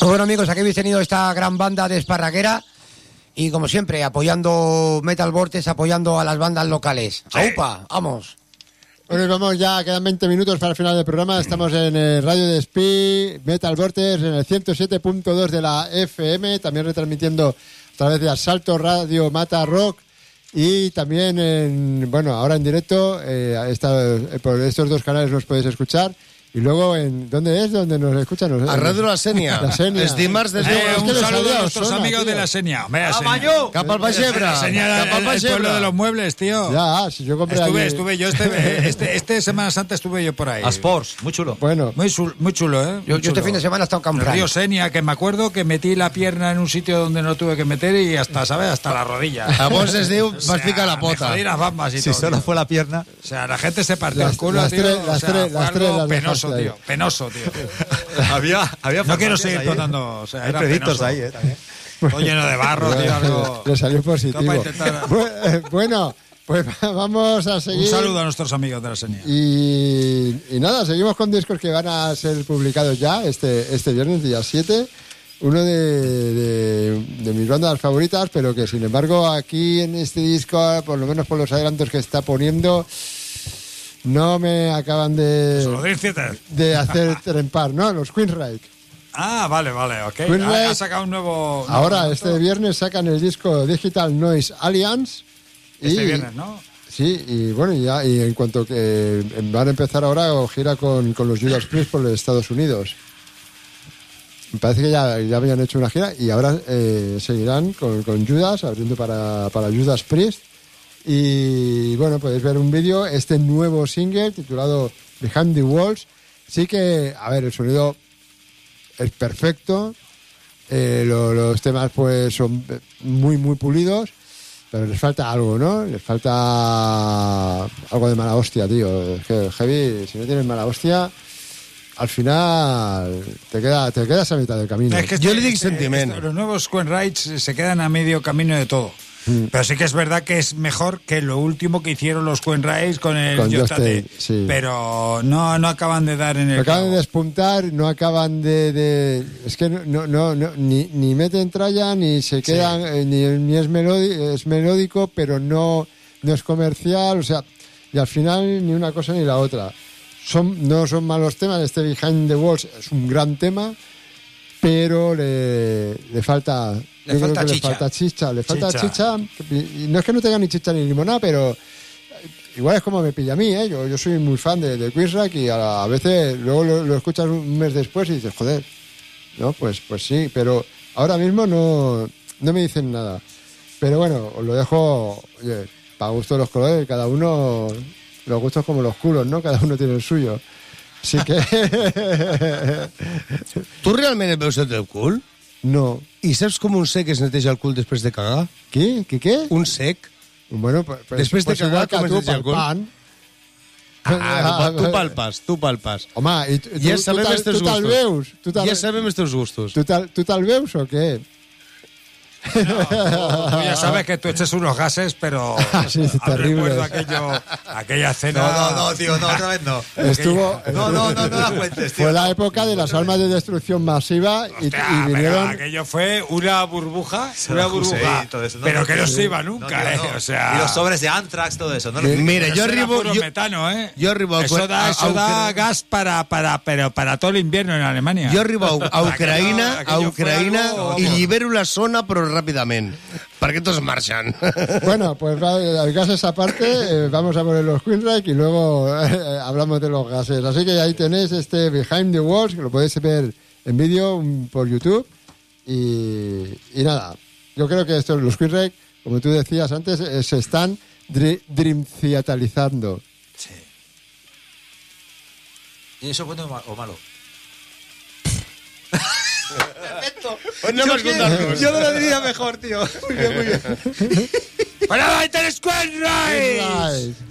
Bueno, amigos, aquí habéis tenido esta gran banda de Esparraguera y, como siempre, apoyando Metal Vortex, apoyando a las bandas locales. ¡Aupa! ¡Vamos!
Bueno, vamos ya, quedan 20 minutos para el final del programa. Estamos en el Radio de Speed, Metal Vortex, en el 107.2 de la FM, también retransmitiendo a través de Asalto Radio Mata Rock y también, ahora en directo, por estos dos canales nos podéis escuchar. Y luego, ¿dónde es? ¿Dónde nos escuchan?
A Radio La Senya.
La Senya.
Es dimarts de
un saludo a nuestros amigos de la Senya.
Cap al Baixebre.
El pueblo de los muebles, tío.
Ya, si yo compré
Estuve yo este Semana Santa estuve yo por ahí.
A Sports, muy chulo.
Bueno.
Muy chulo, ¿eh?
Yo este fin de semana he estado en
el río Senya, que me acuerdo que metí la pierna en un sitio donde no tuve que meter y hasta, ¿sabes? Hasta la rodilla.
A vos es diu, vas picar la pota.
Me jodí las bambas y
Si
todo.
solo
Tío.
fue la pierna.
O sea, la gente se partió el culo, tío.
Las tres
penoso, tío. Penoso, tío.
había
No quiero
farmacias
seguir
ahí,
contando. O sea,
Hay
era
preditos
penoso.
ahí, también.
Todo lleno de barro, tío. Algo...
Le salió positivo.
para intentar-
Bueno, pues vamos a seguir.
Un saludo a nuestros amigos de la Senya.
Y nada, seguimos con discos que van a ser publicados ya este viernes, día 7. Uno de mis bandas favoritas, pero que sin embargo aquí en este disco, por lo menos por los adelantos que está poniendo, no me acaban de hacer trempar, ¿no? Los Queensryche.
Ah, vale, ok.
Queensryche,
Ha sacado un nuevo...
ahora, este viernes sacan el disco Digital Noise Alliance.
Este viernes, ¿no?
Sí, y bueno, y en cuanto que van a empezar ahora gira con los Judas Priest por los Estados Unidos. Me parece que ya habían hecho una gira y ahora seguirán con Judas, abriendo para Judas Priest. Y bueno, podéis ver un vídeo, este nuevo single titulado Behind the Walls. Sí que, a ver, el sonido es perfecto, los temas pues son muy, muy pulidos, pero les falta algo, ¿no? Les falta algo de mala hostia, tío. Es que Heavy, si no tienes mala hostia, al final te quedas a mitad del camino.
Es que
Yo le digo sentimiento.
Los nuevos Queensryche se quedan a medio camino de todo. Pero sí que es verdad que es mejor que lo último que hicieron los Queensryche con el
Con
Yostate.
Yostate, sí.
Pero no acaban de dar en el
No acaban de
clavo.
despuntar, no acaban de es que ni meten tralla, ni se quedan, ni es melódico, pero no es comercial, o sea, y al final ni una cosa ni la otra. No son malos temas, este Behind the Walls es un gran tema, pero le falta...
Le falta
chicha. Le falta chicha. Y no es que no tenga ni chicha ni limonada, pero igual es como me pilla a mí, ¿eh? Yo soy muy fan de Queensryche y a veces luego lo escuchas un mes después y dices, joder, no, pues sí, pero ahora mismo no me dicen nada. Pero bueno, os lo dejo, oye, para gusto de los colores, cada uno, los gustos como los culos, ¿no? Cada uno tiene el suyo. Así que...
Tu realment et veus el teu cul?
No.
I saps com un sec es neteja el cul després de cagar?
Què? Un
sec.
Bueno, pues
després de cagar, com es
tu
neteja el cul?
pan.
Tu palpes.
Home, i
Ja sabem els teus
tu te'l
gustos.
veus?
Ja sabem els teus gustos.
Tu te'l veus o què?
Tú ya sabes que tú eches unos gases, pero
Sí, es terrible.
recuerdo aquella cena.
No, tío, no, otra vez no.
Estuvo...
No la cuentes, tío.
Fue la época de las armas de destrucción masiva y
Hostia,
vinieron...
pero aquello fue una burbuja,
Sí, todo eso.
pero que no se iba
No,
nunca,
tío, no.
O sea,
Y los sobres de Anthrax, todo eso. No,
Mira,
pero
yo
eso era
arribo...
puro
Jo,
metano,
jo arribo a...
Eso da gas pero para todo el invierno en Alemania.
Jo arribo a Ucraïna,
Aquello fue algo,
i
vamos.
llibero la zona, però ràpidament, perquè tots marxen.
Bueno, pues el gases aparte, vamos a poner los Queensryche y luego hablamos de los gases. Así que ahí tenéis este Behind the Walls, que lo podéis ver en vídeo por YouTube. Y nada, yo creo que los Queensryche, como tú decías antes, se están dreamciatalizando.
Sí. ¿Y eso bueno o malo? Perfecto.
Pues no hemos contado.
Yo me lo diría mejor, tío. Muy bien, muy bien.
¡Bueno, ahí tenés Queensryche!
Queensryche.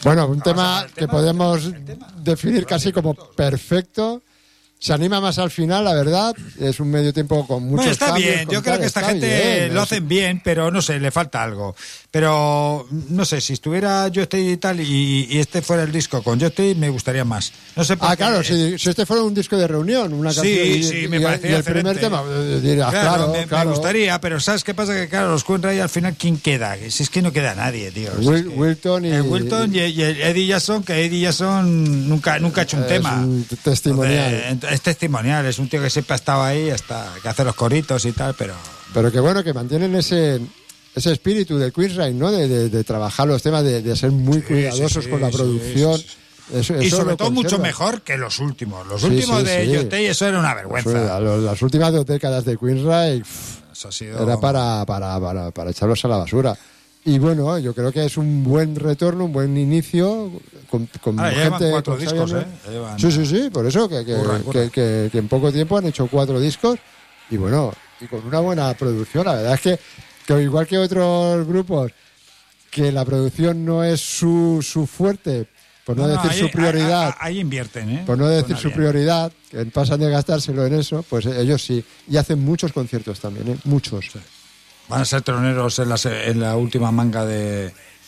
Bueno, un tema que podemos definir casi como perfecto. Se anima más al final, la verdad. Es un medio tiempo con muchos
Bueno, está
cambios,
bien.
con
Yo creo
tal,
que esta
está
gente
bien.
lo hacen bien, pero no sé, le falta algo. Pero no sé, si estuviera Yo Estoy y tal y este fuera el disco con Yo Estoy, me gustaría más. No sé por qué.
Claro, si este fuera un disco de reunión, una canción
Sí, me
y
parecería
el primer
diferente.
tema, dirás, claro,
me gustaría, pero ¿sabes qué pasa? Que claro, los Queen Ray al final, ¿quién queda? Si es que no queda nadie, tío. Si es que-
Wilton y
Wilton y Eddie Jackson, que Eddie Jackson nunca ha hecho un tema.
un testimonial.
Es testimonial, es un tío que siempre ha estado ahí, que hace los coritos y tal, pero...
Pero que bueno, que mantienen ese espíritu del Queensrÿche, ¿no? De trabajar los temas, de ser muy cuidadosos con la producción. Eso
y sobre
lo
todo mucho
conservan.
mejor que los últimos. Los
Sí,
últimos
sí,
de
sí.
Yo Estoy, eso era una vergüenza.
Las últimas 2 décadas de Queensrÿche
Eso ha sido...
era para echarlos a la basura. Y bueno, yo creo que es un buen retorno, un buen inicio con
Ahora, ya llevan
gente
4
con
discos,
Xavier-
Llevan-
Sí, por eso que
Curran.
que en poco tiempo han hecho 4 discos y bueno, y con una buena producción. La verdad es que igual que otros grupos, que la producción no es su fuerte, por no decir
ahí-
su prioridad,
Ahí invierten, ¿eh?
por no decir
Suena
su
bien.
prioridad, que pasan de gastárselo en eso, pues ellos sí. Y hacen muchos conciertos también, ¿eh? Muchos.
Van a ser troneros en la última manga del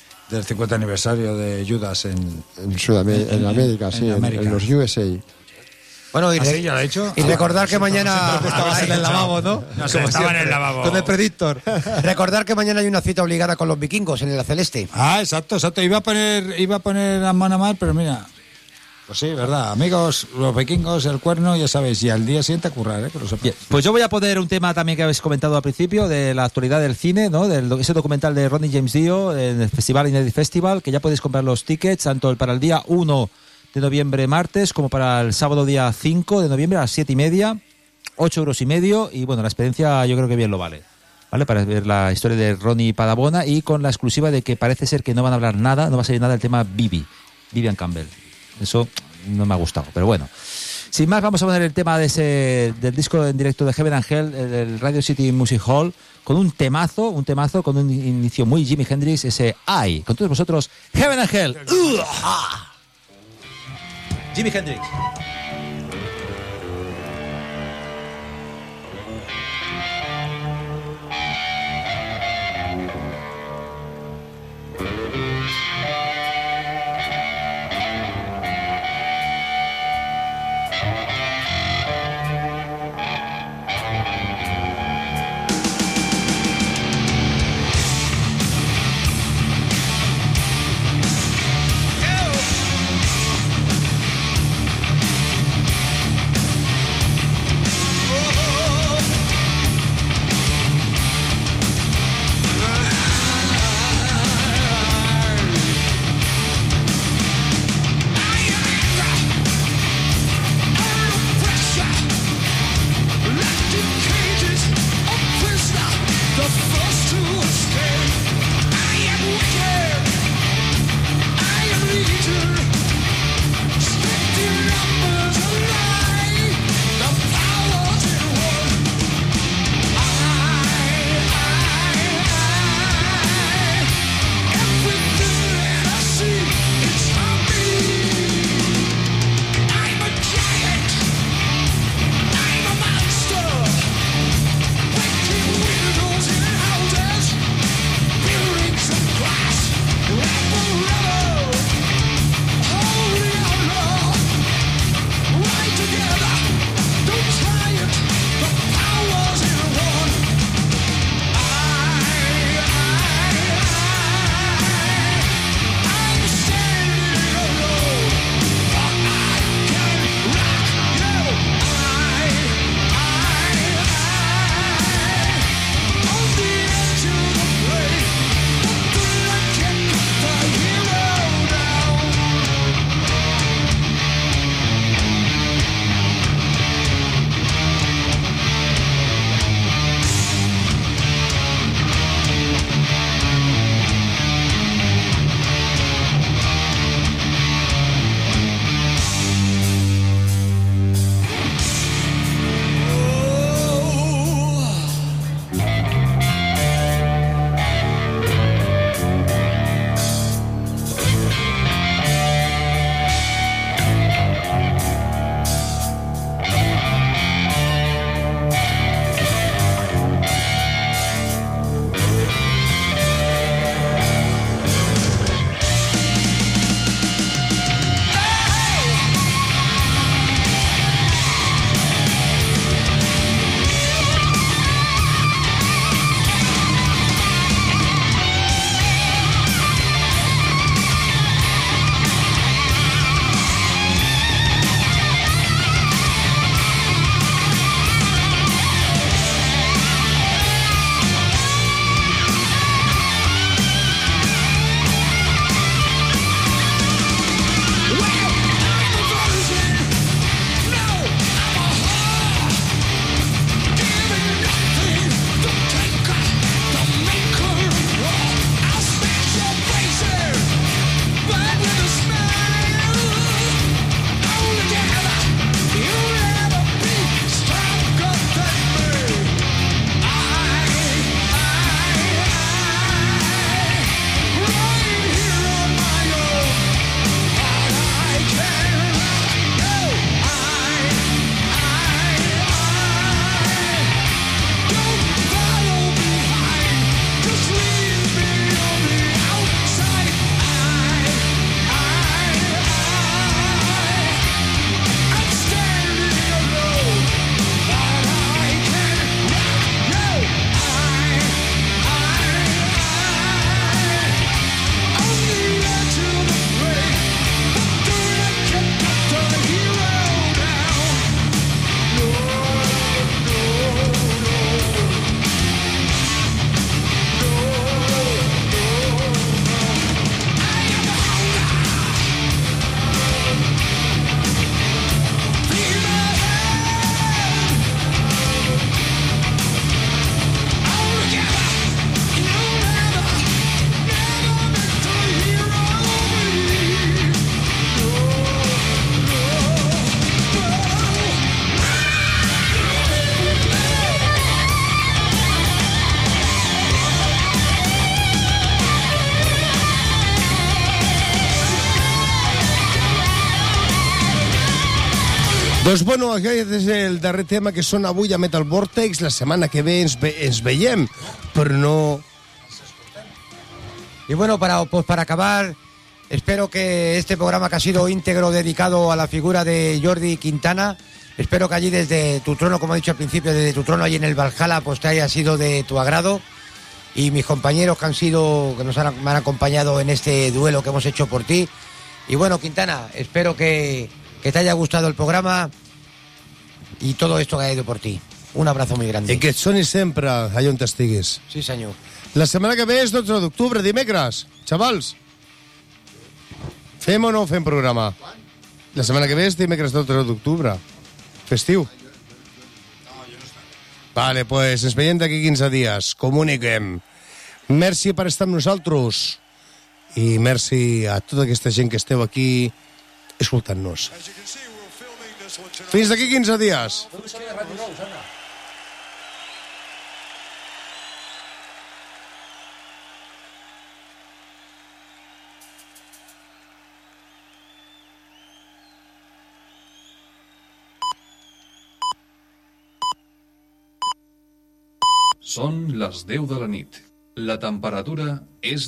50 aniversario de Judas en
América, sí, en los USA.
Bueno, y,
¿Ah, sí? ¿Ya lo ha hecho?
y recordar que mañana...
Estabas en el lavabo, ¿no?
No sé, estaba en el lavabo.
Con el predictor.
Recordar que mañana hay una cita obligada con los vikingos en la Celeste.
Ah, exacto. Iba a poner a mano mal, pero mira. Pues sí, verdad. Amigos, los vikingos, el cuerno, ya sabéis, y al día siguiente a currar, ¿eh? Que lo sepáis.
Bien, pues yo voy a poner un tema también que habéis comentado al principio, de la actualidad del cine, ¿no? Ese documental de Ronnie James Dio en el Festival Indie Festival, que ya podéis comprar los tickets, tanto para el día 1 de noviembre, martes, como para el sábado día 5 de noviembre a las 7:30, 8,5 €, y bueno, la experiencia yo creo que bien lo vale. ¿Vale? Para ver la historia de Ronnie Padabona, y con la exclusiva de que parece ser que no van a hablar nada, no va a salir nada del tema Vivian Campbell. Eso no me ha gustado, pero bueno. Sin más, vamos a poner el tema del disco en directo de Heaven and Hell, del Radio City Music Hall, con un temazo, con un inicio muy Jimi Hendrix, ese I. Con todos vosotros, Heaven and Hell. Jimi Hendrix.
Go!
Doncs bueno, aquest és el darrer tema que sona avui a Metal Vortex. La setmana que ve ens veiem, però no...
Y bueno, para acabar, espero que este programa que ha sido íntegro dedicado a la figura de Jordi Quintana, espero que allí desde tu trono, como he dicho al principio, desde tu trono allí en el Valhalla, pues te haya sido de tu agrado. Y mis compañeros que me han acompañado en este duelo que hemos hecho por ti. Y bueno, Quintana, espero que te haya gustado el programa y todo esto que ha ido por ti. Un abrazo muy grande.
I que et soni sempre allà on estiguis.
Sí, senyor.
La setmana que ve és 12 d'octubre, dimecres. Xavals, fem o no fem programa? La setmana que ve és dimecres 12 d'octubre. Festiu. Vale, pues ens veiem d'aquí 15 dies. Comuniquem. Merci per estar amb nosaltres i merci a tota aquesta gent que esteu aquí escoltant-nos. Fins d'aquí 15 dies.
Són les 10 de la nit. La temperatura és